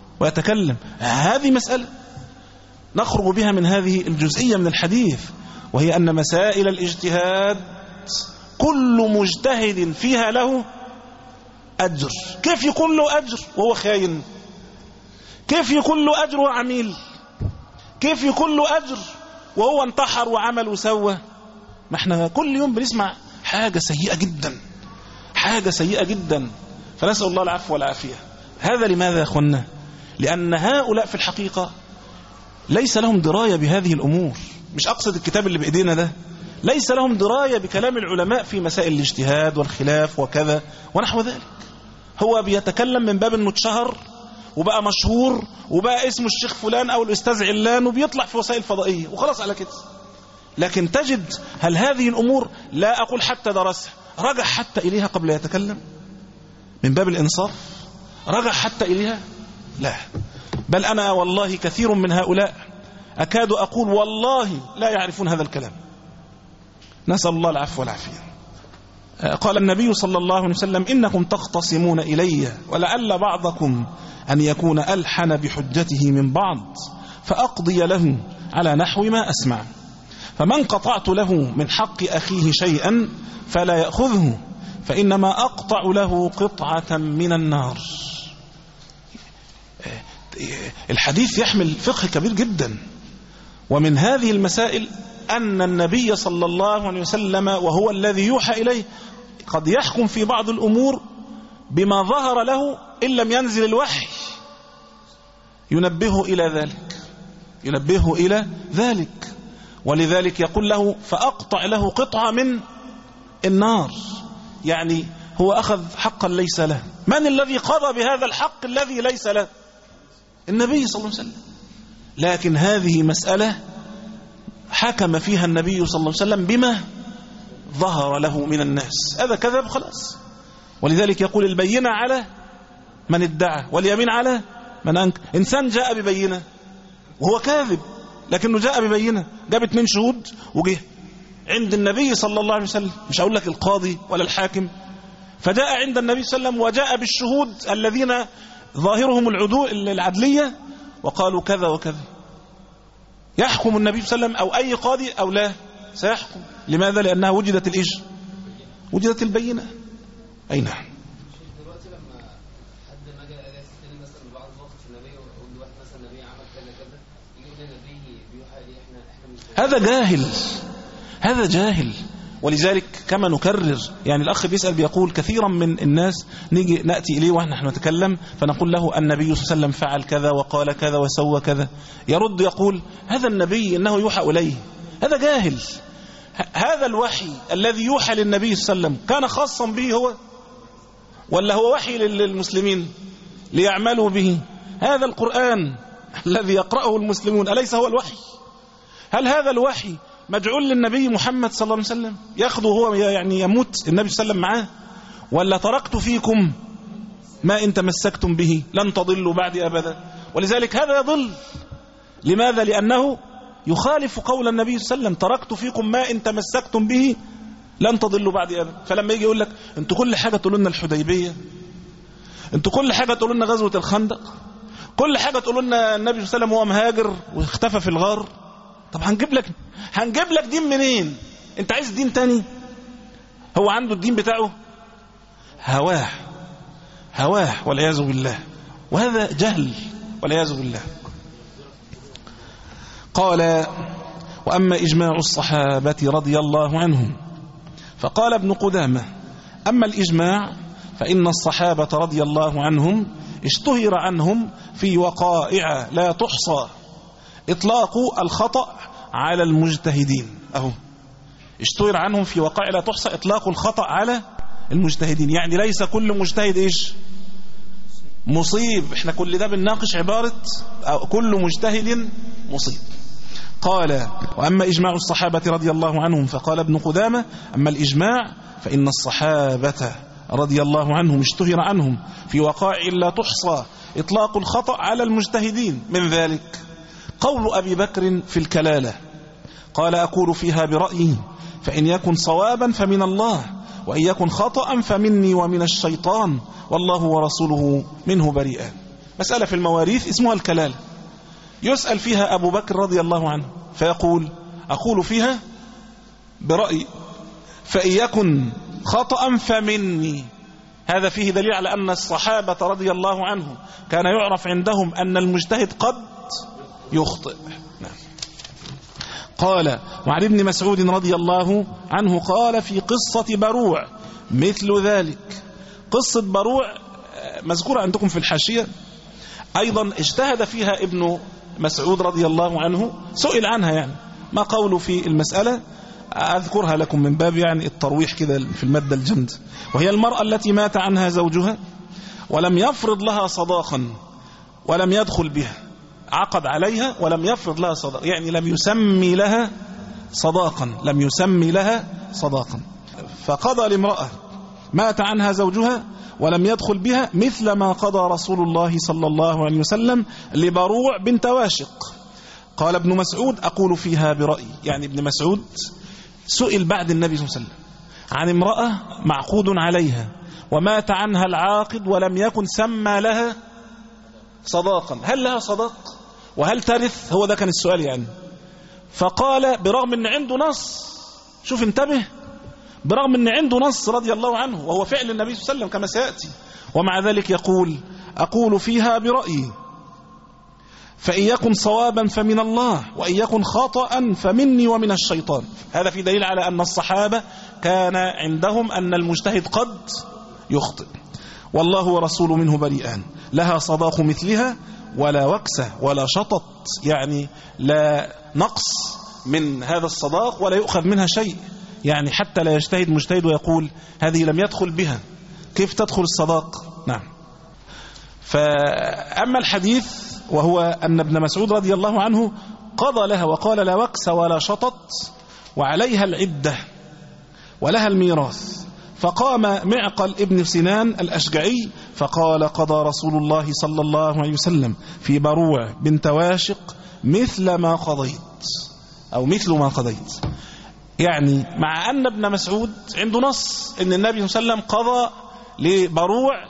Speaker 3: ويتكلم. هذه مسألة نخرج بها من هذه الجزئية من الحديث. وهي أن مسائل الاجتهاد كل مجتهد فيها له أجر. كيف يكون له أجر وهو خاين؟ كيف يكون له أجر وهو عميل؟ كيف يكون له أجر وهو انتحر وعمل وسوى؟ ما احنا كل يوم بنسمع حاجة سيئة جدا، حاجة سيئة جدا، فنسأل الله العفو والعافية. هذا لماذا يا أخوانا؟ لأن هؤلاء في الحقيقة ليس لهم دراية بهذه الأمور. مش أقصد الكتاب اللي بإيدينا ده، ليس لهم دراية بكلام العلماء في مسائل الاجتهاد والخلاف وكذا ونحو ذلك. هو بيتكلم من باب انه اتشهر وبقى مشهور وبقى اسمه الشيخ فلان أو الأستاذ علان وبيطلع في وسائل فضائية وخلاص على كده. لكن تجد هل هذه الأمور لا أقول حتى درسها، رجع حتى إليها قبل يتكلم من باب الإنصاف؟ رجع حتى إليها؟ لا. بل أنا والله كثير من هؤلاء أكاد أقول والله لا يعرفون هذا الكلام. نسأل الله العفو والعافية. قال النبي صلى الله عليه وسلم: إنكم تختصمون إلي ولعل بعضكم أن يكون ألحن بحجته من بعض فأقضي له على نحو ما أسمع، فمن قطعت له من حق أخيه شيئا فلا يأخذه فإنما أقطع له قطعة من النار. الحديث يحمل فقه كبير جدا، ومن هذه المسائل أن النبي صلى الله عليه وسلم وهو الذي يوحى إليه قد يحكم في بعض الأمور بما ظهر له إن لم ينزل الوحي، ينبهه إلى ذلك، ينبهه إلى ذلك. ولذلك يقول له: فأقطع له قطعة من النار. يعني هو أخذ حقا ليس له. من الذي قضى بهذا الحق الذي ليس له؟ النبي صلى الله عليه وسلم. لكن هذه مسألة حكم فيها النبي صلى الله عليه وسلم بما ظهر له من الناس، هذا كذب خلاص. ولذلك يقول: البينة على من ادعى واليمين على من أنكر. إنسان جاء ببينة وهو كاذب لكنه جاء ببينة، جاب اتنين شهود وجه عند النبي صلى الله عليه وسلم، مش هقول لك القاضي ولا الحاكم، فجاء عند النبي صلى الله عليه وسلم وجاء بالشهود الذين ظاهرهم العدول العدلية وقالوا كذا وكذا. يحكم النبي صلى الله عليه وسلم أو أي قاضي أو لا؟ سيحكم. لماذا؟ لأنها وجدت الإيش؟ وجدت البينة. أي نعم.
Speaker 5: دلوقتي لما حد ما جاء يستلم مثلا بعض الوقت في النبي ويقول له واحد مثلا النبي عمل كذا كذا، يقول النبي بيوحى لي احنا احنا
Speaker 3: هذا جاهل، هذا جاهل. ولذلك كما نكرر، يعني الأخ بيسأل بيقول كثيرا من الناس نيجي نأتي إليه ونحن نتكلم فنقول له النبي صلى الله عليه وسلم فعل كذا وقال كذا وسوى كذا، يرد يقول هذا النبي إنه يوحى إليه. هذا جاهل. هذا الوحي الذي يوحى للنبي صلى الله عليه وسلم كان خاصا به هو ولا هو وحي للمسلمين ليعملوا به؟ هذا القرآن الذي يقرأه المسلمون أليس هو الوحي؟ هل هذا الوحي مجعول للنبي محمد صلى الله عليه وسلم ياخذه هو يعني يموت النبي صلى الله عليه وسلم معاه، ولا تركت فيكم ما إن تمسكتم به لن تضلوا بعد أبدا؟ ولذلك هذا يضل. لماذا؟ لأنه يخالف قول النبي صلى الله عليه وسلم: تركت فيكم ما إن تمسكتم به لن تضلوا بعد أبدا. فلما يجي يقول لك انتوا كل حاجة تقولوا لنا الحديبية، انتوا كل حاجة تقولوا لنا غزوة الخندق، كل حاجة تقولوا لنا النبي صلى الله عليه وسلم هو مهاجر واختفى في الغار، طب هنجيب لك هنجيب لك دين منين؟ انت عايز دين تاني؟ هو عنده الدين بتاعه هواه هواه والعياذ بالله، وهذا جهل والعياذ بالله. قال: وأما إجماع الصحابة رضي الله عنهم فقال ابن قدامة: أما الإجماع فإن الصحابة رضي الله عنهم اشتهر عنهم في وقائع لا تحصى إطلاق الخطأ على المجتهدين. أهو اشتهر عنهم في وقائع لا تحصى إطلاق الخطأ على المجتهدين، يعني ليس كل مجتهد إيش؟ مصيب. احنا كل ده بنناقش عبارة كل مجتهد مصيب. قال: وأما إجماع الصحابة رضي الله عنهم فقال ابن قدامة: أما الإجماع فإن الصحابة رضي الله عنهم اشتهر عنهم في وقائع لا تحصى إطلاق الخطأ على المجتهدين. من ذلك قول أبي بكر في الكلالة، قال: أقول فيها برأيي فإن يكن صوابا فمن الله وإن يكن خطأ فمني ومن الشيطان والله ورسوله منه بريئان. مسألة في المواريث اسمها الكلالة، يسأل فيها أبو بكر رضي الله عنه فيقول: أقول فيها برأيي فإن يكن خطأ فمني. هذا فيه دليل على أن الصحابة رضي الله عنهم كان يعرف عندهم أن المجتهد قد يخطئ. نعم. قال وعن ابن مسعود رضي الله عنه قال في قصة بروع مثل ذلك. قصة بروع مذكورة عندكم في الحاشية أيضا، اجتهد فيها ابن مسعود رضي الله عنه، سئل عنها يعني ما قوله في المسألة، أذكرها لكم من باب يعني الترويح كده في المادة الجند. وهي المرأة التي مات عنها زوجها ولم يفرض لها صداقا ولم يدخل بها، عقد عليها ولم يفرض لها صداقا، يعني لم يسمي لها صداقا لم يسمي لها صداقا فقضى لامرأة مات عنها زوجها ولم يدخل بها مثل ما قضى رسول الله صلى الله عليه وسلم لبروع بنت واشق. قال ابن مسعود أقول فيها برأيي، يعني ابن مسعود سئل بعد النبي صلى الله عليه وسلم عن امرأة معقود عليها ومات عنها العاقد ولم يكن سمى لها صداقا، هل لها صداق وهل ترث؟ هو ده كان السؤال يعني. فقال برغم ان عنده نص، شوف انتبه، برغم ان عنده نص رضي الله عنه وهو فعل النبي صلى الله عليه وسلم كما سيأتي، ومع ذلك يقول أقول فيها برأيي فإن يكن صوابا فمن الله وإن يكن خطأ فمني ومن الشيطان. هذا في دليل على أن الصحابة كان عندهم أن المجتهد قد يخطئ. والله ورسوله منه بريئان، لها صداق مثلها ولا وكسة ولا شطط، يعني لا نقص من هذا الصداق ولا يؤخذ منها شيء، يعني حتى لا يجتهد مجتهد ويقول هذه لم يدخل بها، كيف تدخل الصداق؟ نعم. فأما الحديث وهو أن ابن مسعود رضي الله عنه قضى لها وقال لا وكس ولا شطط وعليها العدة ولها الميراث، فقام معقل ابن سنان الأشجعي فقال قضى رسول الله صلى الله عليه وسلم في بروع بنت واشق مثل ما قضيت أو مثل ما قضيت، يعني مع أن ابن مسعود عنده نص أن النبي صلى الله عليه وسلم قضى لبروع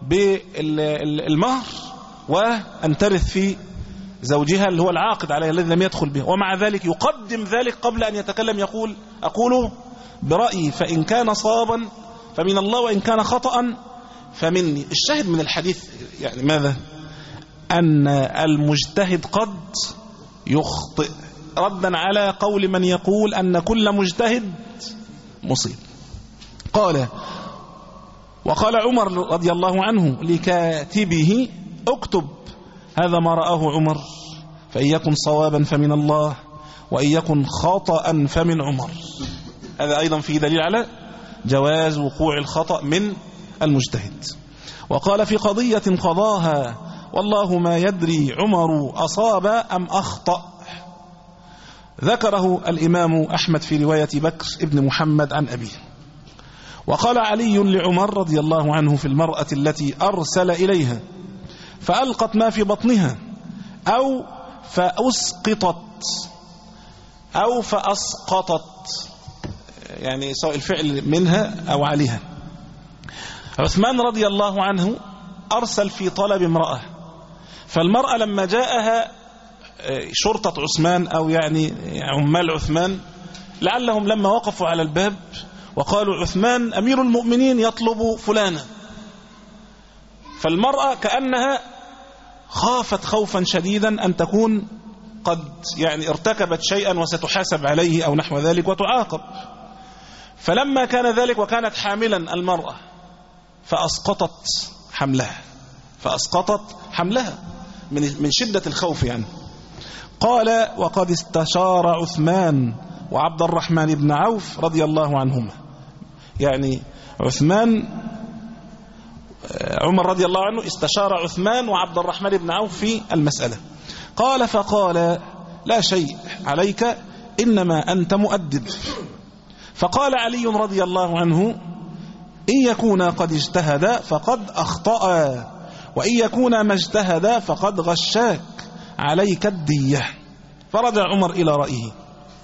Speaker 3: بالمهر وأن ترث في زوجها اللي هو العاقد عليها الذي لم يدخل به، ومع ذلك يقدم ذلك قبل أن يتكلم يقول أقول برأيي فإن كان صوابا فمن الله وإن كان خطأ فمني. الشاهد من الحديث يعني ماذا؟ أن المجتهد قد يخطئ، ردا على قول من يقول أن كل مجتهد مصيب. قال وقال عمر رضي الله عنه لكاتبه اكتب هذا ما رآه عمر فإن يكن صوابا فمن الله وإن يكن خطأ فمن عمر. هذا أيضا فيه دليل على جواز وقوع الخطأ من المجتهد. وقال في قضية قضاها والله ما يدري عمر أصاب أم أخطأ، ذكره الإمام أحمد في رواية بكر ابن محمد عن أبيه. وقال علي لعمر رضي الله عنه في المرأة التي أرسل إليها فألقت ما في بطنها أو فأسقطت أو فأسقطت، يعني سواء الفعل منها أو عليها. عثمان رضي الله عنه أرسل في طلب امرأة، فالمرأة لما جاءها شرطة عثمان أو يعني عمال عثمان لعلهم لما وقفوا على الباب وقالوا عثمان أمير المؤمنين يطلب فلانا، فالمرأة كأنها خافت خوفا شديدا أن تكون قد يعني ارتكبت شيئا وستحاسب عليه أو نحو ذلك وتعاقب. فلما كان ذلك وكانت حاملا المرأة فأسقطت حملها فأسقطت حملها من من شدة الخوف يعني. قال وقد استشار عثمان وعبد الرحمن بن عوف رضي الله عنهما، يعني عثمان عمر رضي الله عنه استشار عثمان وعبد الرحمن بن عوف في المسألة. قال فقال لا شيء عليك إنما أنت مؤدب. فقال علي رضي الله عنه إن يكون قد اجتهد فقد أخطأ وإن يكون ما اجتهد فقد غشاك عليك الدية. فرجع عمر إلى رأيه.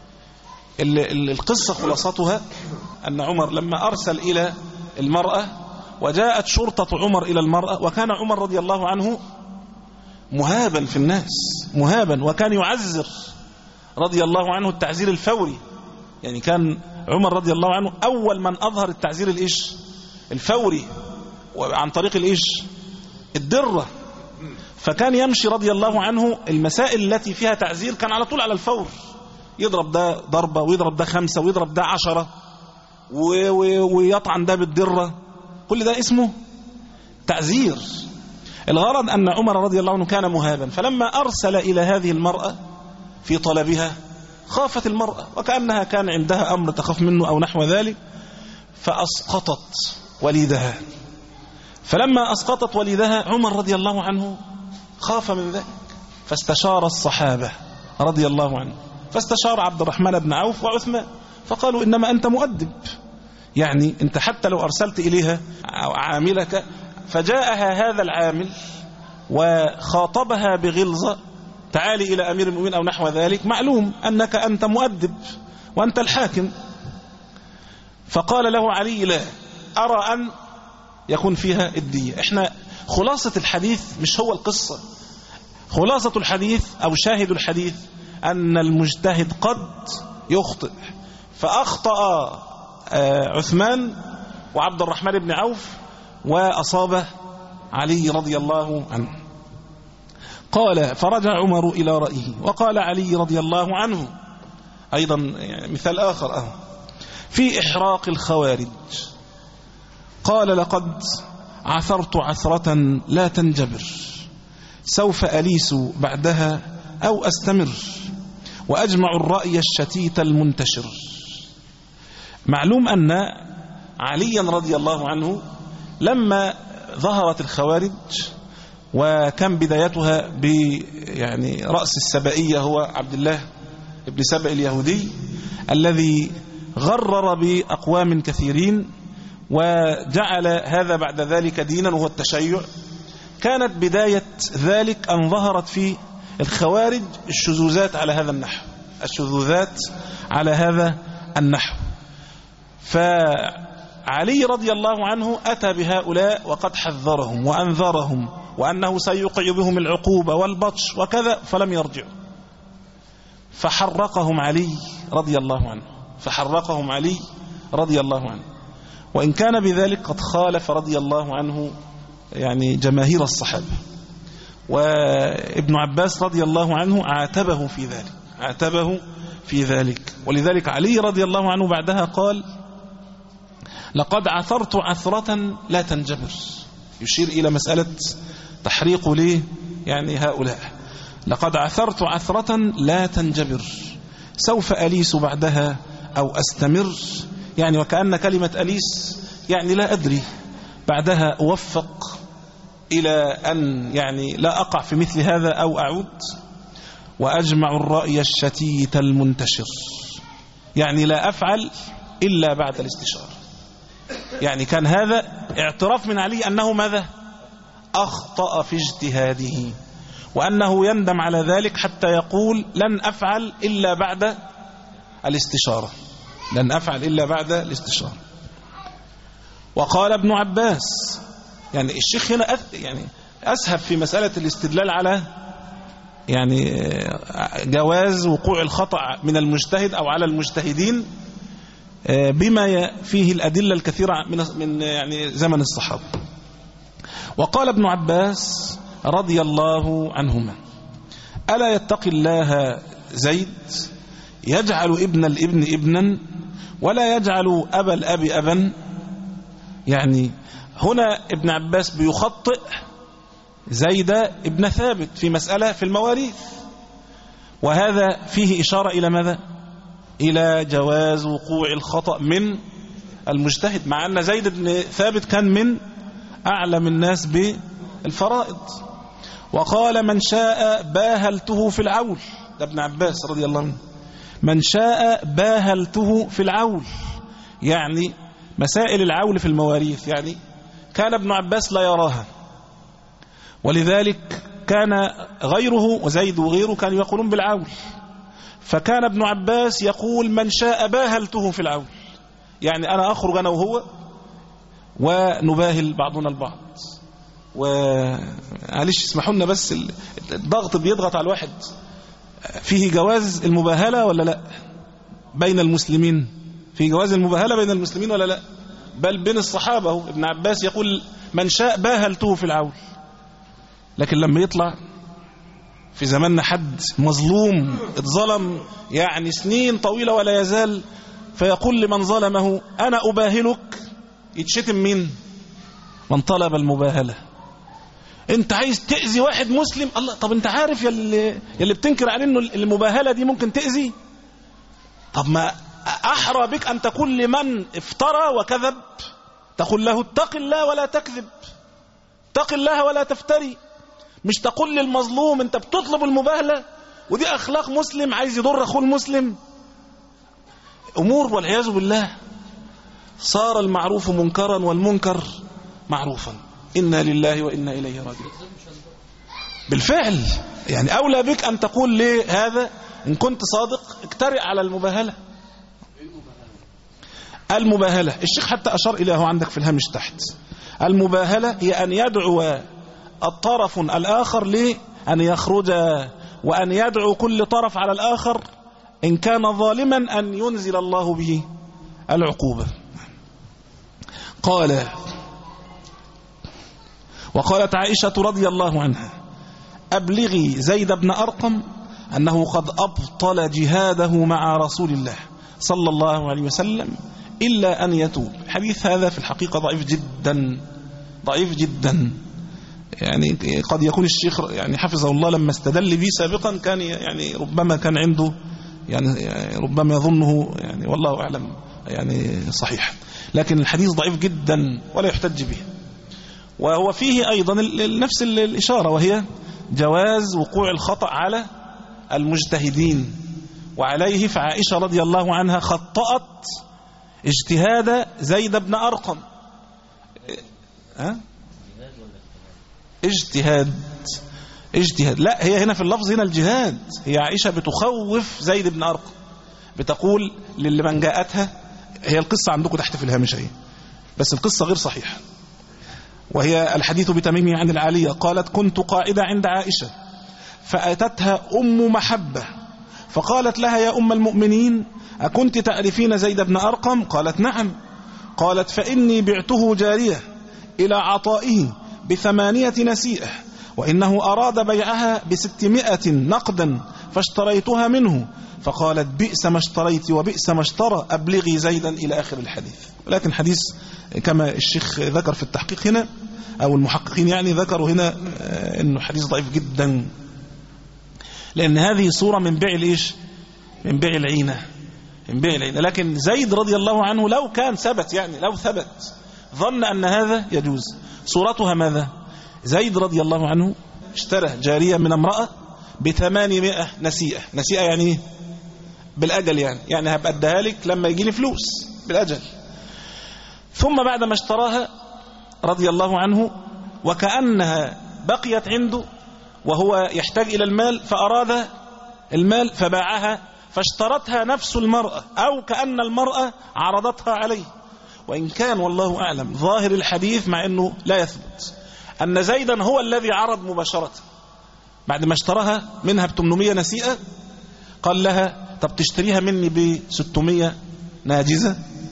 Speaker 3: القصة خلاصتها أن عمر لما أرسل إلى المرأة وجاءت شرطة عمر إلى المرأة، وكان عمر رضي الله عنه مهابا في الناس مهابا، وكان يعزر رضي الله عنه التعزير الفوري يعني كان عمر رضي الله عنه أول من أظهر التعزير الإيش الفوري عن طريق الإيش الدرة. فكان يمشي رضي الله عنه المسائل التي فيها تعزير كان على طول على الفور، يضرب ده ضربة ويضرب ده خمسة ويضرب ده عشرة ويطعن ده بالدرة، كل ده اسمه تعزير. الغرض أن عمر رضي الله عنه كان مهابا، فلما أرسل إلى هذه المرأة في طلبها خافت المرأة وكأنها كان عندها أمر تخاف منه أو نحو ذلك، فأسقطت وليدها. فلما أسقطت وليدها عمر رضي الله عنه خاف من ذلك، فاستشار الصحابة رضي الله عنه، فاستشار عبد الرحمن بن عوف وعثمان، فقالوا إنما أنت مؤدب، يعني أنت حتى لو أرسلت إليها عاملك فجاءها هذا العامل وخاطبها بغلظة تعالي إلى أمير المؤمنين أو نحو ذلك، معلوم أنك أنت مؤدب وأنت الحاكم. فقال له علي لا، أرى أن يكون فيها الدية. احنا خلاصة الحديث مش هو القصة، خلاصة الحديث أو شاهد الحديث أن المجتهد قد يخطئ، فأخطأ عثمان وعبد الرحمن بن عوف وأصاب علي رضي الله عنه. قال فرجع عمر إلى رأيه، وقال علي رضي الله عنه أيضا يعني مثال آخر أهو في إحراق الخوارج، قال لقد عثرت عثرة لا تنجبر، سوف أليس بعدها أو أستمر، وأجمع الرأي الشتيت المنتشر. معلوم أن عليا رضي الله عنه لما ظهرت الخوارج وكان بدايتها ب يعني رأس السبائية هو عبد الله ابن سبأ اليهودي الذي غرر بأقوام كثيرين وجعل هذا بعد ذلك دينا وهو التشيع، كانت بداية ذلك أن ظهرت في الخوارج الشذوذات على هذا النحو، الشذوذات على هذا النحو. فعلي رضي الله عنه أتى بهؤلاء وقد حذرهم وأنذرهم وأنه سيوقع بهم العقوبة والبطش وكذا، فلم يرجعوا، فحرقهم علي رضي الله عنه فحرقهم علي رضي الله عنه وإن كان بذلك قد خالف رضي الله عنه يعني جماهير الصحابة. وابن عباس رضي الله عنه عاتبه في ذلك عاتبه في ذلك ولذلك علي رضي الله عنه بعدها قال لقد عثرت عثرة لا تنجبر، يشير إلى مسألة تحريق ليه يعني هؤلاء، لقد عثرت عثرة لا تنجبر، سوف أليس بعدها أو أستمر، يعني وكأن كلمة أليس يعني لا أدري، بعدها أوفق إلى أن يعني لا أقع في مثل هذا أو أعود، وأجمع الرأي الشتيت المنتشر، يعني لا أفعل إلا بعد الاستشارة. يعني كان هذا اعتراف من علي أنه ماذا أخطأ في اجتهاده، وأنه يندم على ذلك حتى يقول لن أفعل إلا بعد الاستشارة لن أفعل إلا بعد الاستشارة. وقال ابن عباس، يعني الشيخ هنا أث... يعني أسهب في مسألة الاستدلال على يعني جواز وقوع الخطأ من المجتهد أو على المجتهدين بما فيه الأدلة الكثيرة من من يعني زمن الصحابة. وقال ابن عباس رضي الله عنهما ألا يتقي الله زيد يجعل ابن الابن ابنا ولا يجعل أبا الأب أبا. يعني هنا ابن عباس بيخطئ زيد ابن ثابت في مسألة في المواريث، وهذا فيه إشارة إلى ماذا؟ إلى جواز وقوع الخطأ من المجتهد، مع أن زيد بن ثابت كان من أعلم الناس بالفرائض. وقال من شاء باهلته في العول، ده ابن عباس رضي الله عنه، من شاء باهلته في العول، يعني مسائل العول في المواريث، يعني كان ابن عباس لا يراها، ولذلك كان غيره وزيد وغيره كانوا يقولون بالعول، فكان ابن عباس يقول من شاء باهلته في العول، يعني أنا أخرج أنا وهو ونباهل بعضنا البعض. وعليش اسمحوا لنا بس الضغط بيضغط على الواحد، فيه جواز المباهلة ولا لا؟ بين المسلمين، في جواز المباهلة بين المسلمين ولا لا؟ بل بين الصحابة. ابن عباس يقول من شاء باهلته في العول. لكن لما يطلع في زماننا حد مظلوم اتظلم يعني سنين طويلة ولا يزال، فيقول لمن ظلمه أنا أباهلك، يتشتم مين؟ من طلب المباهلة. انت عايز تأذي واحد مسلم؟ الله، طب انت عارف يلي, يلي بتنكر عليه انه المباهلة دي ممكن تأذي؟ طب ما أحرى بك أن تقول لمن افترى وكذب، تقول له اتق الله ولا تكذب، اتق الله ولا تفتري، مش تقول للمظلوم انت بتطلب المباهلة. ودي أخلاق مسلم عايز يضر أخوه المسلم. أمور والعياذ بالله صار المعروف منكرا والمنكر معروفا. إنا لله وإنا إليه راجعون. بالفعل يعني أولى بك أن تقول لي هذا إن كنت صادق اجترئ على المباهلة. المباهلة الشيخ حتى أشار إليه عندك في الهامش تحت. المباهلة هي أن يدعو الطرف الآخر لأن يخرج، وأن يدعو كل طرف على الآخر إن كان ظالما أن ينزل الله به العقوبة. قال وقالت عائشة رضي الله عنها أبلغي زيد بن أرقم أنه قد أبطل جهاده مع رسول الله صلى الله عليه وسلم إلا أن يتوب. الحديث هذا في الحقيقة ضعيف جدا ضعيف جدا. يعني قد يكون الشيخ يعني حفظه الله لما استدل به سابقا كان يعني ربما كان عنده يعني ربما يظنه يعني والله أعلم يعني صحيح، لكن الحديث ضعيف جدا ولا يحتج به. وهو فيه أيضا نفس الإشارة، وهي جواز وقوع الخطأ على المجتهدين، وعليه فعائشة رضي الله عنها خطأت اجتهاد زيد بن أرقم. ها؟ اجتهاد اجتهاد لا، هي هنا في اللفظ هنا الجهاد. هي عائشة بتخوف زيد بن أرقم، بتقول للي من جاءتها، هي القصة عندكم تحت في الهامش اهي، بس القصة غير صحيحة. وهي الحديث بتميمه عن العالية قالت كنت قاعدة عند عائشة فأتتها أم محبة فقالت لها يا أم المؤمنين أكنت تعرفين زيد بن أرقم؟ قالت نعم. قالت فإني بعته جارية إلى عطائه بثمانية نسيئة، وإنه أراد بيعها بستمائة نقدا فاشتريتها منه. فقالت بئس ما اشتريت وبئس ما اشترى، أبلغي زيدا إلى آخر الحديث. ولكن حديث كما الشيخ ذكر في التحقيق هنا أو المحققين يعني ذكروا هنا أنه حديث ضعيف جدا، لأن هذه صورة من بيع الإيش؟ من بيع العينة، من بيع العينة. لكن زيد رضي الله عنه لو كان ثبت يعني لو ثبت ظن أن هذا يجوز. صورتها ماذا؟ زيد رضي الله عنه اشترى جارية من امرأة بثمانمائة نسيئة. نسيئة يعني بالأجل، يعني يعني هبقى اديها لك لما يجي لي فلوس بالأجل. ثم بعد ما اشتراها رضي الله عنه وكأنها بقيت عنده وهو يحتاج إلى المال فأراد المال فباعها فاشترتها نفس المرأة، أو كأن المرأة عرضتها عليه. وإن كان والله أعلم ظاهر الحديث مع أنه لا يثبت أن زيدا هو الذي عرض مباشرة. بعد ما اشتراها منها ب ثمانمائة نسيئة قال لها طب تشتريها مني ب ستمائة ناجزة،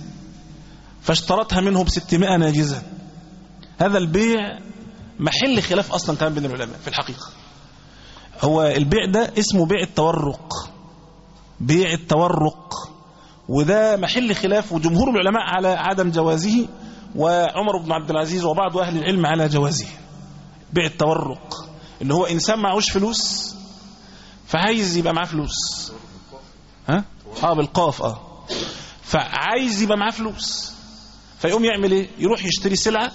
Speaker 3: فاشترتها منه ب ستمائة ناجزة. هذا البيع محل خلاف أصلا كان بين العلماء في الحقيقة. هو البيع ده اسمه بيع التورق، بيع التورق، وده محل خلاف، وجمهور العلماء على عدم جوازه، وعمر بن عبد العزيز وبعض أهل العلم على جوازه. بيع التورق اللي هو إنسان معهوش فلوس فعايز يبقى معاه فلوس، ها؟ اه بالقاف اه فعايز يبقى معاه فلوس، فيقوم يعمل ايه؟ يروح يشتري سلعة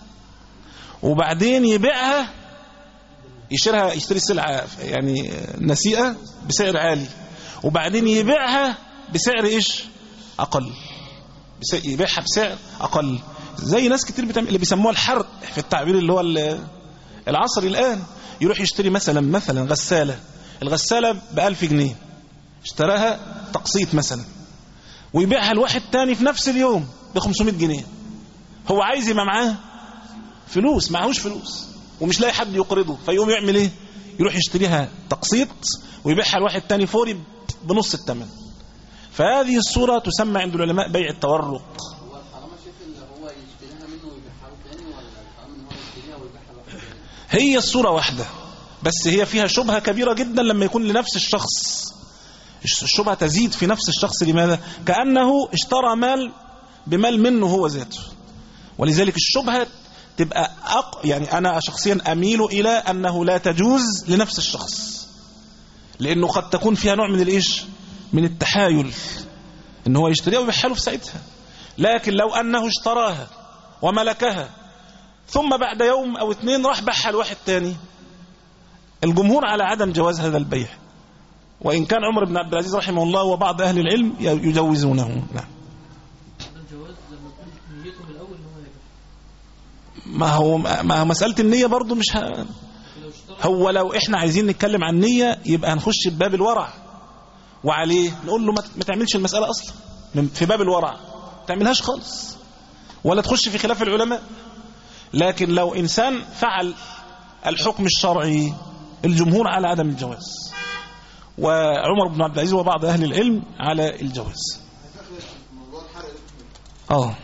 Speaker 3: وبعدين يبيعها، يشتريها يشتري السلعة يعني نسيئة بسعر عالي، وبعدين يبيعها بسعر ايش؟ اقل، يبيعها بسعر اقل. زي ناس كتير بتعمل اللي بيسموها الحرق في التعبير اللي هو العصري الان. يروح يشتري مثلا مثلا غسالة، الغسالة بألف جنيه اشتراها تقسيط مثلا، ويبيعها لواحد تاني في نفس اليوم بخمسمائة جنيه. هو عايز يبقى معاه فلوس، معهوش فلوس ومش لاقي حد يقرضه، فيقوم يعمل ايه؟ يروح يشتريها تقسيط ويبيعها لواحد تاني فوري بنص الثمن. فهذه الصورة تسمى عند العلماء بيع التورق.
Speaker 5: هو الحرام شايف اللي هو يشتريها منه ويبيعها له تاني، ولا الحرام ان هو يشتريها ويبيعها له تاني؟
Speaker 3: هي الصورة واحدة، بس هي فيها شبهة كبيرة جدا لما يكون لنفس الشخص. الشبهة تزيد في نفس الشخص. لماذا؟ كأنه اشترى مال بمال منه هو ذاته، ولذلك الشبهة تبقى أق... يعني أنا شخصيا أميل إلى أنه لا تجوز لنفس الشخص، لأنه قد تكون فيها نوع من الإيش، من التحايل، إن هو يشتريها ويبيعها في ساعتها. لكن لو أنه اشتراها وملكها ثم بعد يوم أو اثنين راح باعها لواحد تاني، الجمهور على عدم جواز هذا البيع، وإن كان عمر بن عبد العزيز رحمه الله وبعض أهل العلم يجوزونه. نعم. ما هو ما هو مسألة النية برضو مش ه... هو لو احنا عايزين نتكلم عن نية يبقى هنخش بباب الورع، وعليه نقول له ما تعملش المسألة أصلا في باب الورع، ما تعملهاش خالص ولا تخش في خلاف العلماء. لكن لو إنسان فعل الحكم الشرعي الجمهور على عدم الجواز، وعمر بن عبد العزيز وبعض أهل العلم على الجواز. آه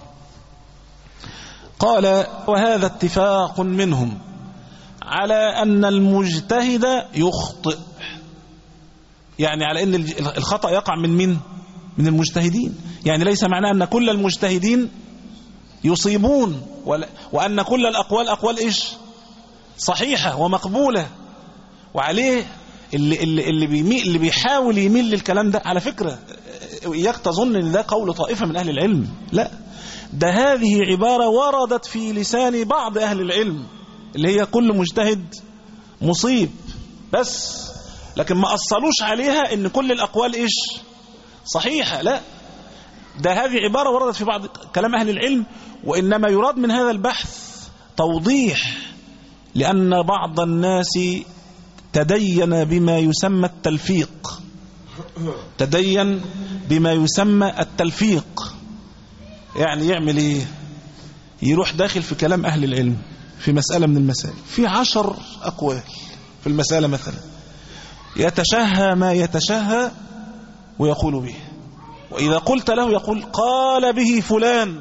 Speaker 3: قال وهذا اتفاق منهم على أن المجتهد يخطئ، يعني على أن الخطأ يقع من من من المجتهدين، يعني ليس معناه أن كل المجتهدين يصيبون، وأن كل الأقوال أقوال إيش صحيحة ومقبولة. وعليه اللي, اللي, اللي, بيميل اللي بيحاول يميل للكلام ده، على فكرة إياك تظن أن ده قول طائفة من أهل العلم، لا، ده هذه عبارة وردت في لسان بعض أهل العلم اللي هي كل مجتهد مصيب بس، لكن ما أصلوش عليها ان كل الأقوال إيش صحيحة، لا، ده هذه عبارة وردت في بعض كلام أهل العلم. وإنما يراد من هذا البحث توضيح، لأن بعض الناس تدين بما يسمى التلفيق، تدين بما يسمى التلفيق، يعني يعمل ايه؟ يروح داخل في كلام أهل العلم في مسألة من المسائل، في عشر أقوال في المسألة مثلا، يتشهى ما يتشهى ويقول به، وإذا قلت له يقول قال به فلان،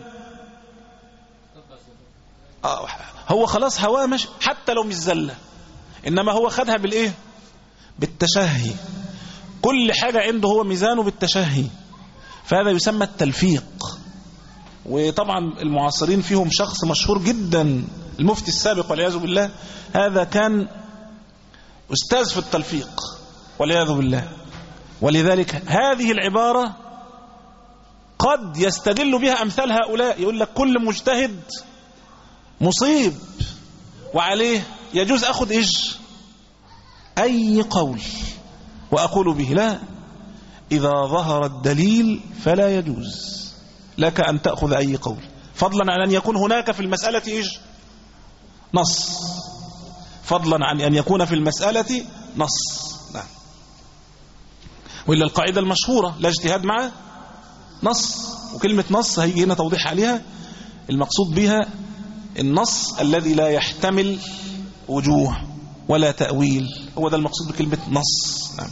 Speaker 3: آه هو خلاص هواه ماشي حتى لو مش زلة، إنما هو خدها بالإيه؟ بالتشهي، كل حاجة عنده هو ميزانه بالتشهي، فهذا يسمى التلفيق. وطبعا المعاصرين فيهم شخص مشهور جدا، المفتي السابق والعياذ بالله، هذا كان أستاذ في التلفيق والعياذ بالله. ولذلك هذه العبارة قد يستدل بها أمثال هؤلاء، يقول لك كل مجتهد مصيب وعليه يجوز أخذ إيش أي قول وأقول به، لا، إذا ظهر الدليل فلا يجوز لك أن تأخذ أي قول، فضلا عن أن يكون هناك في المسألة إيش نص، فضلا عن أن يكون في المسألة نص. نعم. وإلا القاعدة المشهورة لا اجتهاد مع نص، وكلمة نص هيجي هنا توضيح عليها، المقصود بها النص الذي لا يحتمل وجوه ولا تأويل، هو ده المقصود بكلمة نص. نعم.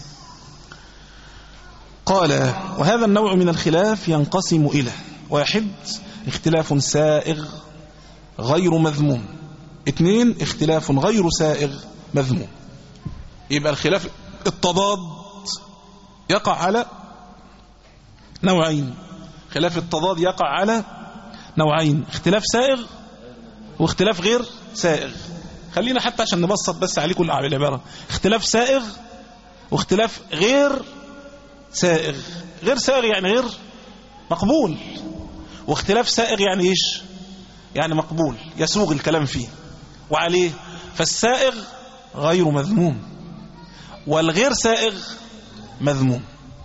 Speaker 3: قال وهذا النوع من الخلاف ينقسم إلى واحد اختلاف سائغ غير مذموم، اثنين اختلاف غير سائغ مذموم. يبقى الخلاف التضاد يقع على نوعين، خلاف التضاد يقع على نوعين، اختلاف سائغ واختلاف غير سائغ. خلينا حتى عشان نبسط بس عليكم العبارة، اختلاف سائغ واختلاف غير سائغ. غير سائغ يعني غير مقبول، واختلاف سائغ يعني ايش؟ يعني مقبول يسوغ الكلام فيه وعليه. فالسائغ غير مذموم والغير سائغ مذموم.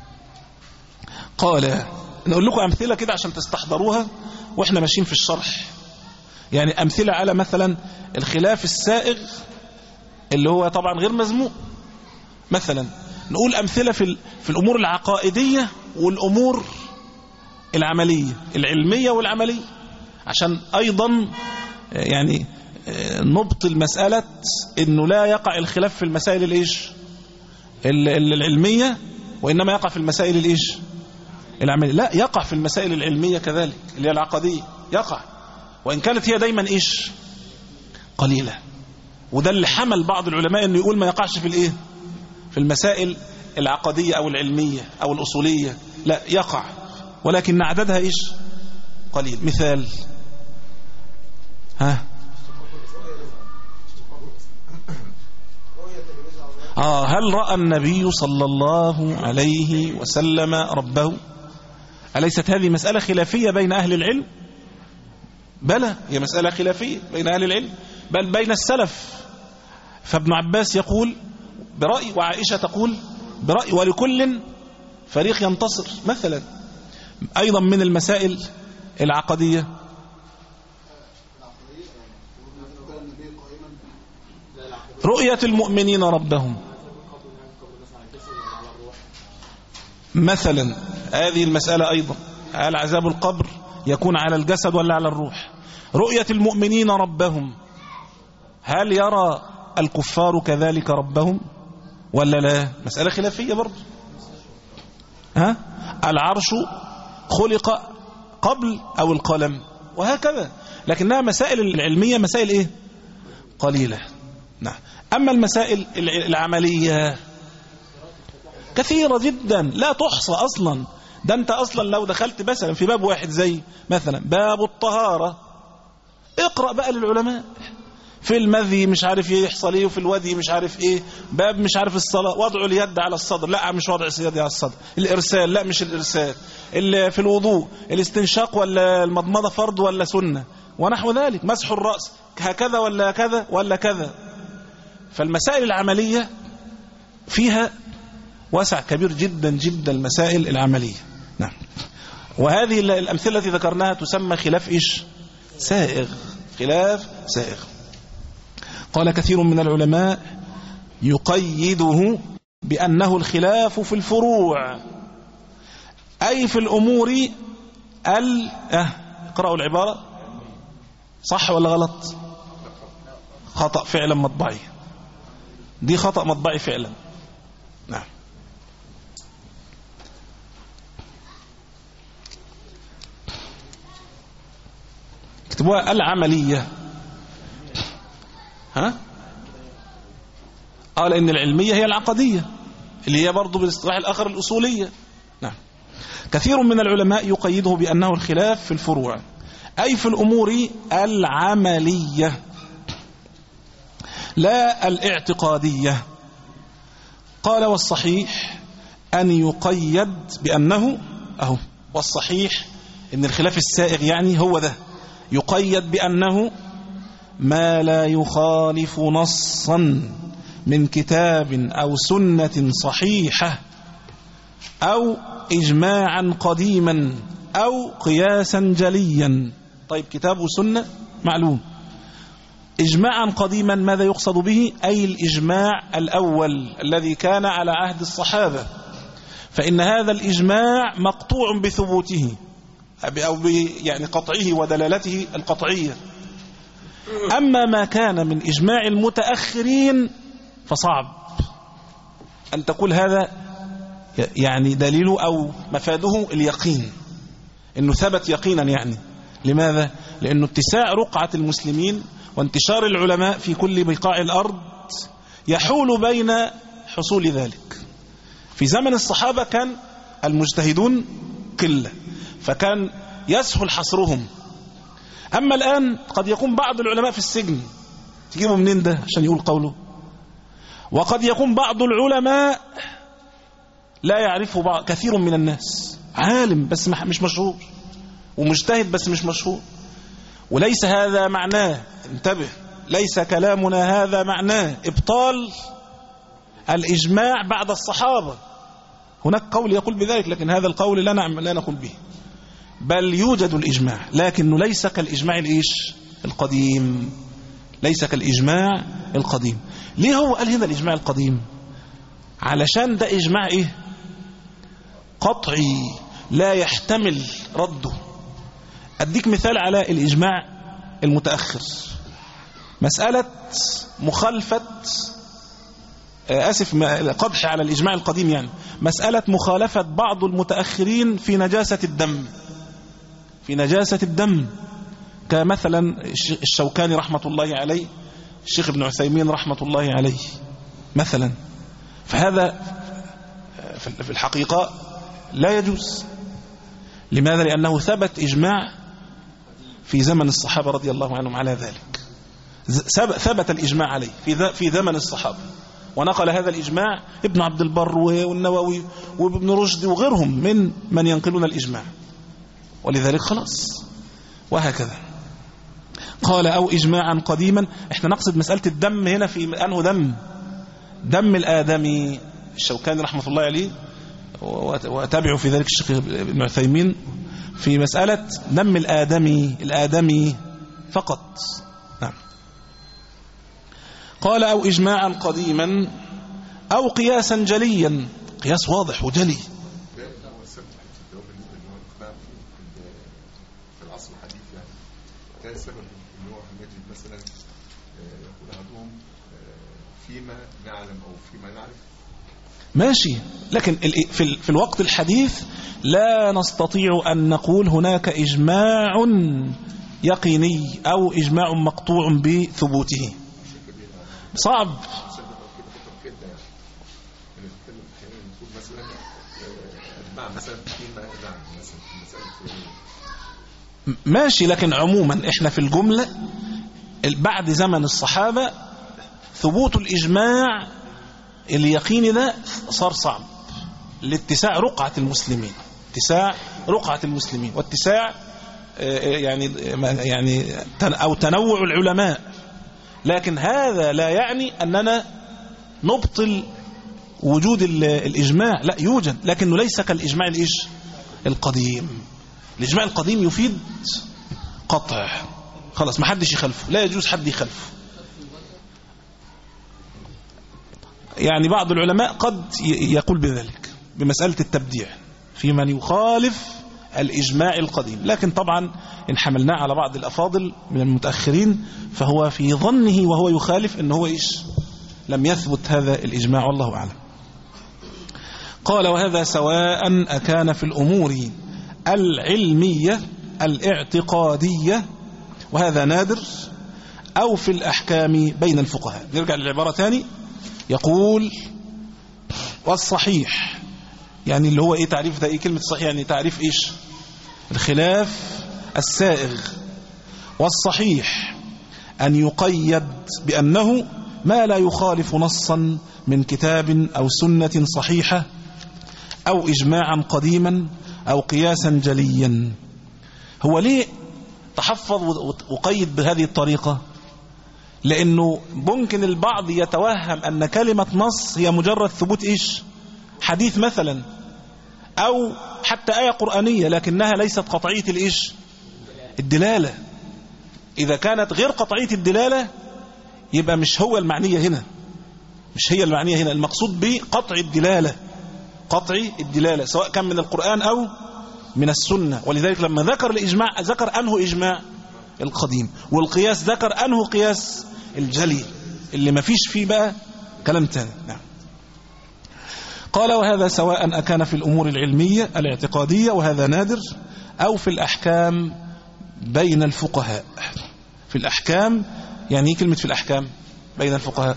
Speaker 3: قال نقول لكم أمثلة كده عشان تستحضروها وإحنا ماشيين في الشرح، يعني أمثلة على مثلا الخلاف السائغ اللي هو طبعا غير مذموم. مثلا نقول أمثلة في في الأمور العقائدية والأمور العملية، العلمية والعملية، عشان أيضا يعني نبطل مسألة إنه لا يقع الخلاف في المسائل الإيش العلمية، وإنما يقع في المسائل الإيش العملية، لا يقع في المسائل العلمية كذلك اللي هي العقدية يقع، وإن كانت هي دايما إيش قليلة. وده اللي حمل بعض العلماء أنه يقول ما يقعش في الإيه في المسائل العقدية أو العلمية أو الأصولية، لا يقع، ولكن عددها إيش قليل. مثال ها آه هل رأى النبي صلى الله عليه وسلم ربه؟ أليست هذه مسألة خلافية بين أهل العلم؟ بلى، هي مسألة خلافية بين أهل العلم، بل بين السلف. فابن عباس يقول برأي، وعائشة تقول برأي، ولكل فريق ينتصر. مثلا أيضا من المسائل العقدية رؤية المؤمنين ربهم مثلا، هذه المسألة أيضا، هل عذاب القبر يكون على الجسد ولا على الروح؟ رؤية المؤمنين ربهم، هل يرى الكفار كذلك ربهم ولا لا؟ مسألة خلافية برضه. ها العرش خلق قبل أو القلم، وهكذا. لكنها مسائل العلمية مسائل إيه قليلة. نعم. أما المسائل العملية كثيرة جدا لا تحصى أصلا. ده أنت أصلا لو دخلت مثلا في باب واحد زي مثلا باب الطهارة، اقرأ بقى للعلماء في المذي مش عارف ايه يحصل ايه، وفي الودي مش عارف ايه، باب مش عارف الصلاة وضع اليد على الصدر، لا مش وضع اليد على الصدر، الإرسال لا مش الإرسال، في الوضوء الاستنشاق ولا المضمضة فرض ولا سنة ونحو ذلك، مسح الرأس هكذا ولا كذا ولا كذا. فالمسائل العملية فيها واسع كبير جدا جدا، المسائل العملية. نعم. وهذه الأمثلة التي ذكرناها تسمى خلاف إيش سائغ، خلاف سائغ. قال كثير من العلماء يقيده بأنه الخلاف في الفروع، أي في الأمور ال اه اقرأوا العبارة صح ولا غلط؟ خطأ فعلا مطبعي، دي خطأ مطبعي فعلا. نعم. اكتبوها العملية. ها قال إن العلمية هي العقدية اللي هي برضو بالاصطلاح الآخر الأصولية. نعم. كثير من العلماء يقيده بأنه الخلاف في الفروع، أي في الأمور العملية لا الاعتقادية. قال والصحيح أن يقيد بأنه أهو، والصحيح إن الخلاف السائغ يعني هو ده، يقيد بأنه ما لا يخالف نصا من كتاب أو سنة صحيحة أو إجماعا قديما أو قياسا جليا. طيب كتاب وسنة معلوم، إجماعا قديما ماذا يقصد به؟ أي الإجماع الأول الذي كان على عهد الصحابة، فإن هذا الإجماع مقطوع بثبوته أو يعني قطعه ودلالته القطعية. أما ما كان من إجماع المتأخرين فصعب أن تقول هذا يعني دليله أو مفاده اليقين، إنه ثبت يقينا. يعني لماذا؟ لأنه اتساع رقعة المسلمين وانتشار العلماء في كل بقاع الأرض يحول بين حصول ذلك. في زمن الصحابة كان المجتهدون قلة، فكان يسهل حصرهم. أما الآن قد يكون بعض العلماء في السجن، تجيبوا منين ده عشان يقول قوله؟ وقد يكون بعض العلماء لا يعرفه بعض كثير من الناس، عالم بس مش مشهور، ومجتهد بس مش مشهور. وليس هذا معناه، انتبه، ليس كلامنا هذا معناه إبطال الإجماع بعد الصحابة. هناك قول يقول بذلك، لكن هذا القول لا نعم لا نقول به، بل يوجد الإجماع لكنه ليس كالإجماع الإيش القديم، ليس كالإجماع القديم. ليه هو قال هنا الإجماع القديم؟ علشان ده إجماع إيه قطعي لا يحتمل رده. أديك مثال على الإجماع المتأخر، مسألة مخالفة آسف قدح على الإجماع القديم، يعني مسألة مخالفة بعض المتأخرين في نجاسة الدم، في نجاسة الدم، كمثلا الشوكاني رحمة الله عليه، الشيخ ابن عثيمين رحمة الله عليه مثلا. فهذا في الحقيقة لا يجوز. لماذا؟ لأنه ثبت إجماع في زمن الصحابة رضي الله عنهم على ذلك، ثبت الإجماع عليه في زمن الصحابة، ونقل هذا الإجماع ابن عبد البر والنووي وابن رشد وغيرهم من من ينقلون الإجماع، ولذلك خلاص. وهكذا قال أو إجماعا قديما. احنا نقصد مسألة الدم هنا في أنه دم دم الآدمي. الشوكاني رحمة الله عليه وتابعوا في ذلك الشيخ ابن عثيمين في مسألة دم الآدمي الآدمي فقط. نعم. قال أو إجماعا قديما أو قياسا جليا، قياس واضح وجلي.
Speaker 6: في العصر الحديث يعني كان السبب ان هو نجد مثلا يقول احدهم فيما نعلم او فيما نعرف
Speaker 3: ماشي، لكن في الوقت الحديث لا نستطيع أن نقول هناك إجماع يقيني أو إجماع مقطوع بثبوته، صعب. ماشي، لكن عموما احنا في الجملة بعد زمن الصحابة ثبوت الإجماع اليقيني ده صار صعب لاتساع رقعة المسلمين، اتساع رقعة المسلمين واتساع يعني يعني أو تنوع العلماء. لكن هذا لا يعني أننا نبطل وجود الإجماع، لا يوجد، لكنه ليس كالإجماع الإيش القديم. الإجماع القديم يفيد قطع، خلاص ما حدش يخلفه، لا يجوز حد يخلفه. يعني بعض العلماء قد يقول بذلك بمسألة التبديع في من يخالف الإجماع القديم، لكن طبعا إن حملناه على بعض الأفاضل من المتأخرين فهو في ظنه وهو يخالف إن هو إيش لم يثبت هذا الإجماع، والله أعلم. قال وهذا سواء أكان في الأمور العلمية الاعتقادية، وهذا نادر، أو في الأحكام بين الفقهاء. نرجع للعبارة ثاني، يقول والصحيح، يعني اللي هو ايه تعريف ده؟ ايه كلمة صحيح؟ يعني تعريف ايش؟ الخلاف السائغ. والصحيح أن يقيد بأنه ما لا يخالف نصا من كتاب أو سنة صحيحة أو إجماعا قديما أو قياسا جليا. هو ليه تحفظ وقيد بهذه الطريقة؟ لأنه ممكن البعض يتوهم أن كلمة نص هي مجرد ثبوت إيش حديث مثلا، أو حتى آية قرآنية لكنها ليست قطعية الإيش الدلالة. إذا كانت غير قطعية الدلالة يبقى مش هو المعنية هنا، مش هي المعنية هنا. المقصود بقطع الدلالة، قطع الدلالة سواء كان من القرآن أو من السنة. ولذلك لما ذكر الإجماع ذكر أنه إجماع القديم، والقياس ذكر أنه قياس الجلي اللي ما فيش فيه بقى كلام تاني. نعم. قال وهذا سواء أكان في الأمور العلمية الاعتقادية، وهذا نادر، أو في الأحكام بين الفقهاء. في الأحكام يعني كلمة في الأحكام بين الفقهاء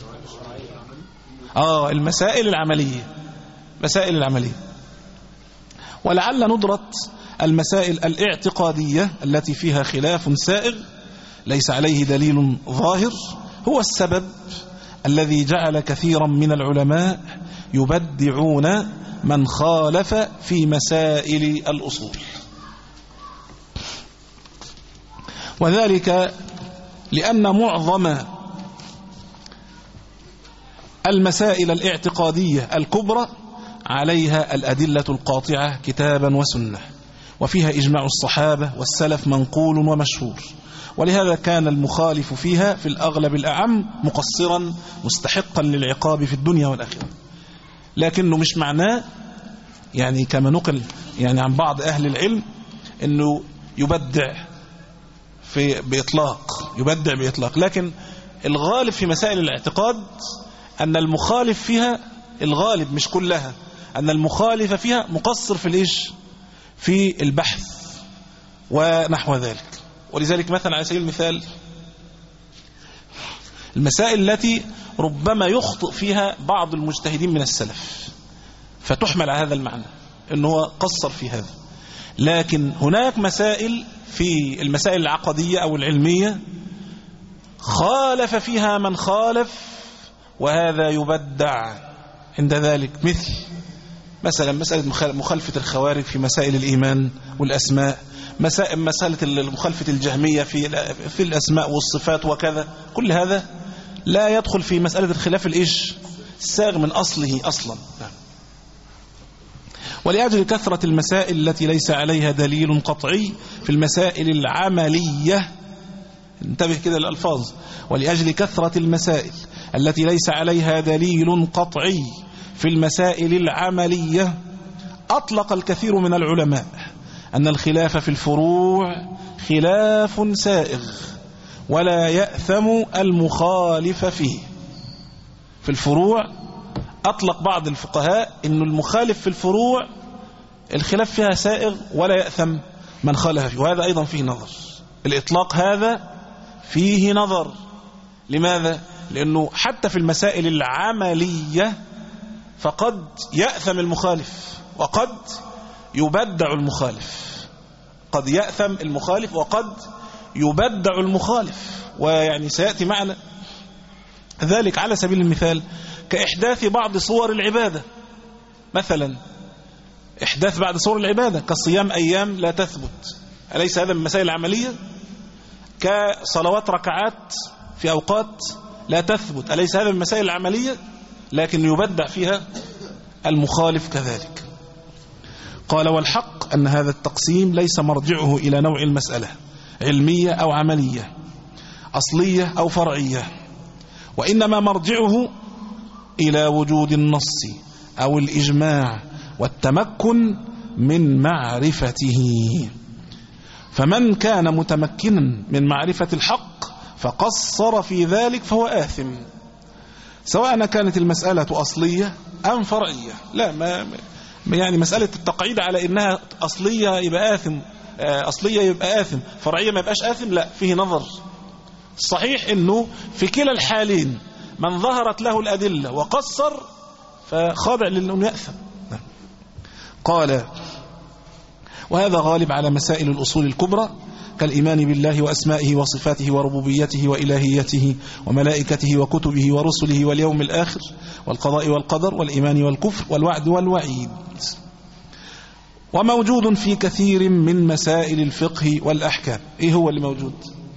Speaker 3: آه المسائل العملية، مسائل العملية. ولعل ندرة المسائل الاعتقادية التي فيها خلاف سائغ ليس عليه دليل ظاهر هو السبب الذي جعل كثيرا من العلماء يبدعون من خالف في مسائل الأصول. وذلك لأن معظم المسائل الاعتقادية الكبرى عليها الأدلة القاطعة كتابا وسنة، وفيها إجماع الصحابة والسلف منقول ومشهور، ولهذا كان المخالف فيها في الأغلب الأعم مقصرا مستحقا للعقاب في الدنيا والآخرة. لكنه مش معناه يعني كما نقل يعني عن بعض أهل العلم أنه يبدع في بإطلاق، يبدع بإطلاق. لكن الغالب في مسائل الاعتقاد أن المخالف فيها، الغالب مش كلها، أن المخالف فيها مقصر في الإيش في البحث ونحو ذلك. ولذلك مثلا على سبيل المثال المسائل التي ربما يخطئ فيها بعض المجتهدين من السلف فتحمل على هذا المعنى أنه هو قصر في هذا. لكن هناك مسائل في المسائل العقدية أو العلمية خالف فيها من خالف وهذا يبدع عند ذلك، مثل مثلا مسألة مخالفة الخوارج في مسائل الإيمان والأسماء، مسألة مخالفة الجهمية في في الأسماء والصفات وكذا. كل هذا لا يدخل في مسألة الخلاف الإيش الساغ من أصله أصلا. ولأجل كثرة المسائل التي ليس عليها دليل قطعي في المسائل العملية، انتبه كده الألفاظ، ولأجل كثرة المسائل التي ليس عليها دليل قطعي في المسائل العملية أطلق الكثير من العلماء أن الخلاف في الفروع خلاف سائغ ولا يأثم المخالف فيه. في الفروع أطلق بعض الفقهاء أن المخالف في الفروع الخلاف فيها سائغ ولا يأثم من خالف فيه، وهذا أيضا فيه نظر. الإطلاق هذا فيه نظر. لماذا؟ لأنه حتى في المسائل العملية فقد يأثم المخالف وقد يبدع المخالف، قد يأثم المخالف وقد يبدع المخالف. ويعني سيأتي معنا ذلك على سبيل المثال كإحداث بعض صور العبادة، مثلا إحداث بعض صور العبادة كصيام أيام لا تثبت، أليس هذا من مسائل العملية؟ كصلوات ركعات في أوقات لا تثبت، أليس هذا من مسائل العملية؟ لكن يبدع فيها المخالف كذلك. قال والحق أن هذا التقسيم ليس مرجعه إلى نوع المسألة علمية أو عملية، أصلية أو فرعية، وإنما مرجعه إلى وجود النص أو الإجماع والتمكن من معرفته. فمن كان متمكنا من معرفة الحق فقصر في ذلك فهو آثم، سواء كانت المسألة أصلية أم فرعية. لا ما يعني مسألة التقعيد على إنها أصلية يبقى آثم، أصلية يبقى آثم، فرعية ما يبقاش آثم، لا فيه نظر. الصحيح إنه في كلا الحالين من ظهرت له الأدلة وقصر فخاضع لأنه يأثم. قال وهذا غالب على مسائل الأصول الكبرى كالإيمان بالله وأسمائه وصفاته وربوبيته وإلهيته وملائكته وكتبه ورسله واليوم الآخر والقضاء والقدر والإيمان والكفر والوعد والوعيد، وموجود في كثير من مسائل الفقه والأحكام. إيه هو اللي موجود؟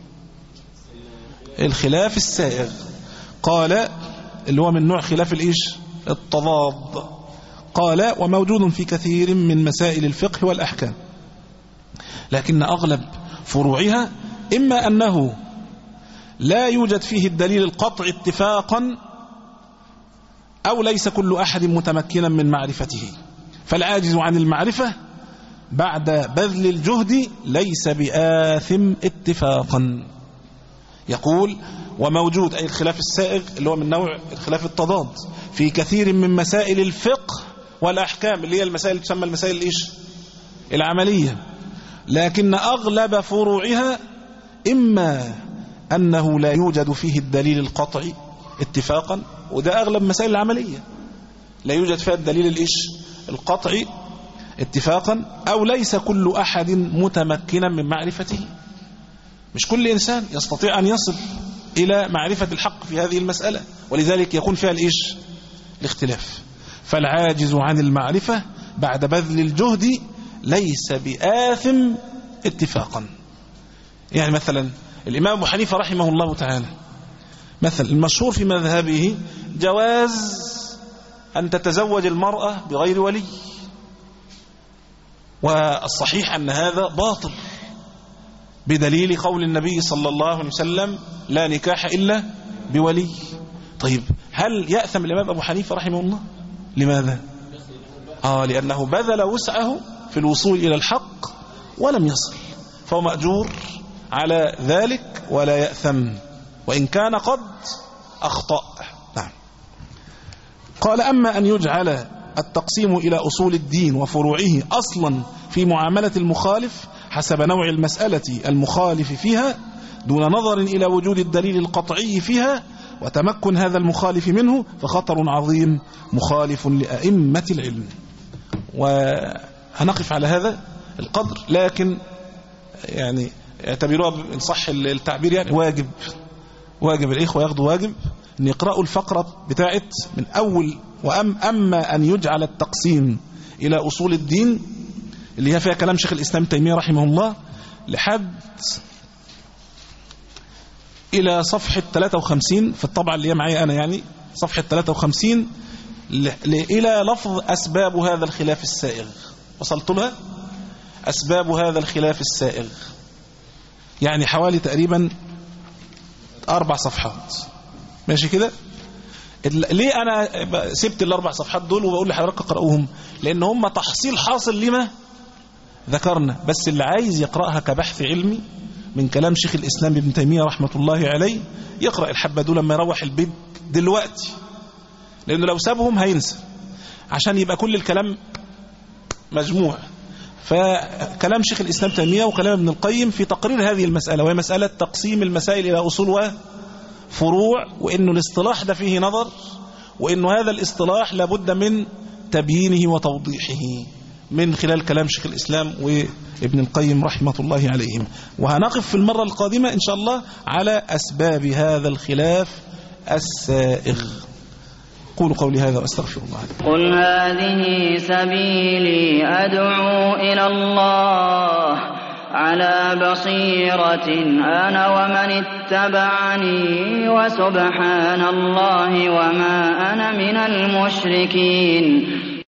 Speaker 3: الخلاف السائغ. قال اللي هو من نوع خلاف الإيش التضاد. قال وموجود في كثير من مسائل الفقه والأحكام، لكن أغلب فروعها إما أنه لا يوجد فيه الدليل القطع اتفاقا أو ليس كل أحد متمكنا من معرفته، فالعاجز عن المعرفة بعد بذل الجهد ليس بآثم اتفاقا. يقول وموجود أي الخلاف السائغ اللي هو من نوع الخلاف التضاد في كثير من مسائل الفقه والأحكام اللي هي المسائل تسمى المسائل الإيش العملية، لكن أغلب فروعها إما أنه لا يوجد فيه الدليل القطعي اتفاقا، وده أغلب مسائل العملية لا يوجد فيها الدليل الإيش القطعي اتفاقا، أو ليس كل أحد متمكنا من معرفته. مش كل إنسان يستطيع أن يصل إلى معرفة الحق في هذه المسألة، ولذلك يكون فيها الإيش الاختلاف. فالعاجز عن المعرفة بعد بذل الجهد ليس بآثم اتفاقا. يعني مثلا الإمام أبو حنيفة رحمه الله تعالى مثلا المشهور في مذهبه جواز أن تتزوج المرأة بغير ولي، والصحيح أن هذا باطل بدليل قول النبي صلى الله عليه وسلم لا نكاح إلا بولي. طيب هل يأثم الإمام أبو حنيفة رحمه الله؟ لماذا؟ آه لأنه بذل وسعه في الوصول إلى الحق ولم يصل، فهو مأجور على ذلك ولا يأثم وإن كان قد أخطأ. نعم. قال أما أن يجعل التقسيم إلى أصول الدين وفروعه أصلا في معاملة المخالف حسب نوع المسألة المخالف فيها دون نظر إلى وجود الدليل القطعي فيها وتمكن هذا المخالف منه فخطر عظيم مخالف لأئمة العلم. وهنقف على هذا القدر، لكن يعني اعتبروها إن صح التعبير يعني واجب واجب الإخوة ياخدوا واجب أن يقرأوا الفقرة بتاعت من أول وأم أما أن يجعل التقسيم إلى أصول الدين اللي هي فيها كلام شيخ الإسلام تيمية رحمه الله لحد إلى صفحة ثلاثة وخمسين في الطبعة اللي هي معي أنا، يعني صفحة ثلاثة وخمسين إلى لفظ أسباب هذا الخلاف السائغ. وصلت لها أسباب هذا الخلاف السائغ، يعني حوالي تقريبا أربع صفحات. ماشي كده؟ ليه أنا سبت الأربع صفحات دول وبقول لحضرتك اقرأوهم؟ لأن هم تحصيل حاصل لما ذكرنا، بس اللي عايز يقرأها كبحث علمي من كلام شيخ الإسلام ابن تيمية رحمة الله عليه يقرأ الحبة دول لما يروح البيت دلوقتي، لأنه لو سابهم هينسى، عشان يبقى كل الكلام مجموع. فكلام شيخ الإسلام تيمية وكلام ابن القيم في تقرير هذه المسألة، وهي مسألة تقسيم المسائل إلى أصول وفروع، وإنه الاصطلاح ده فيه نظر، وإنه هذا الاصطلاح لابد من تبيينه وتوضيحه من خلال كلام شيخ الإسلام وابن القيم رحمة الله عليهم. وهنقف في المرة القادمة إن شاء الله على أسباب هذا الخلاف السائغ. قولوا قولي هذا وأستغفر الله.
Speaker 7: قل هذه سبيلي أدعو إلى الله على بصيرة أنا ومن اتبعني وسبحان الله وما أنا من المشركين.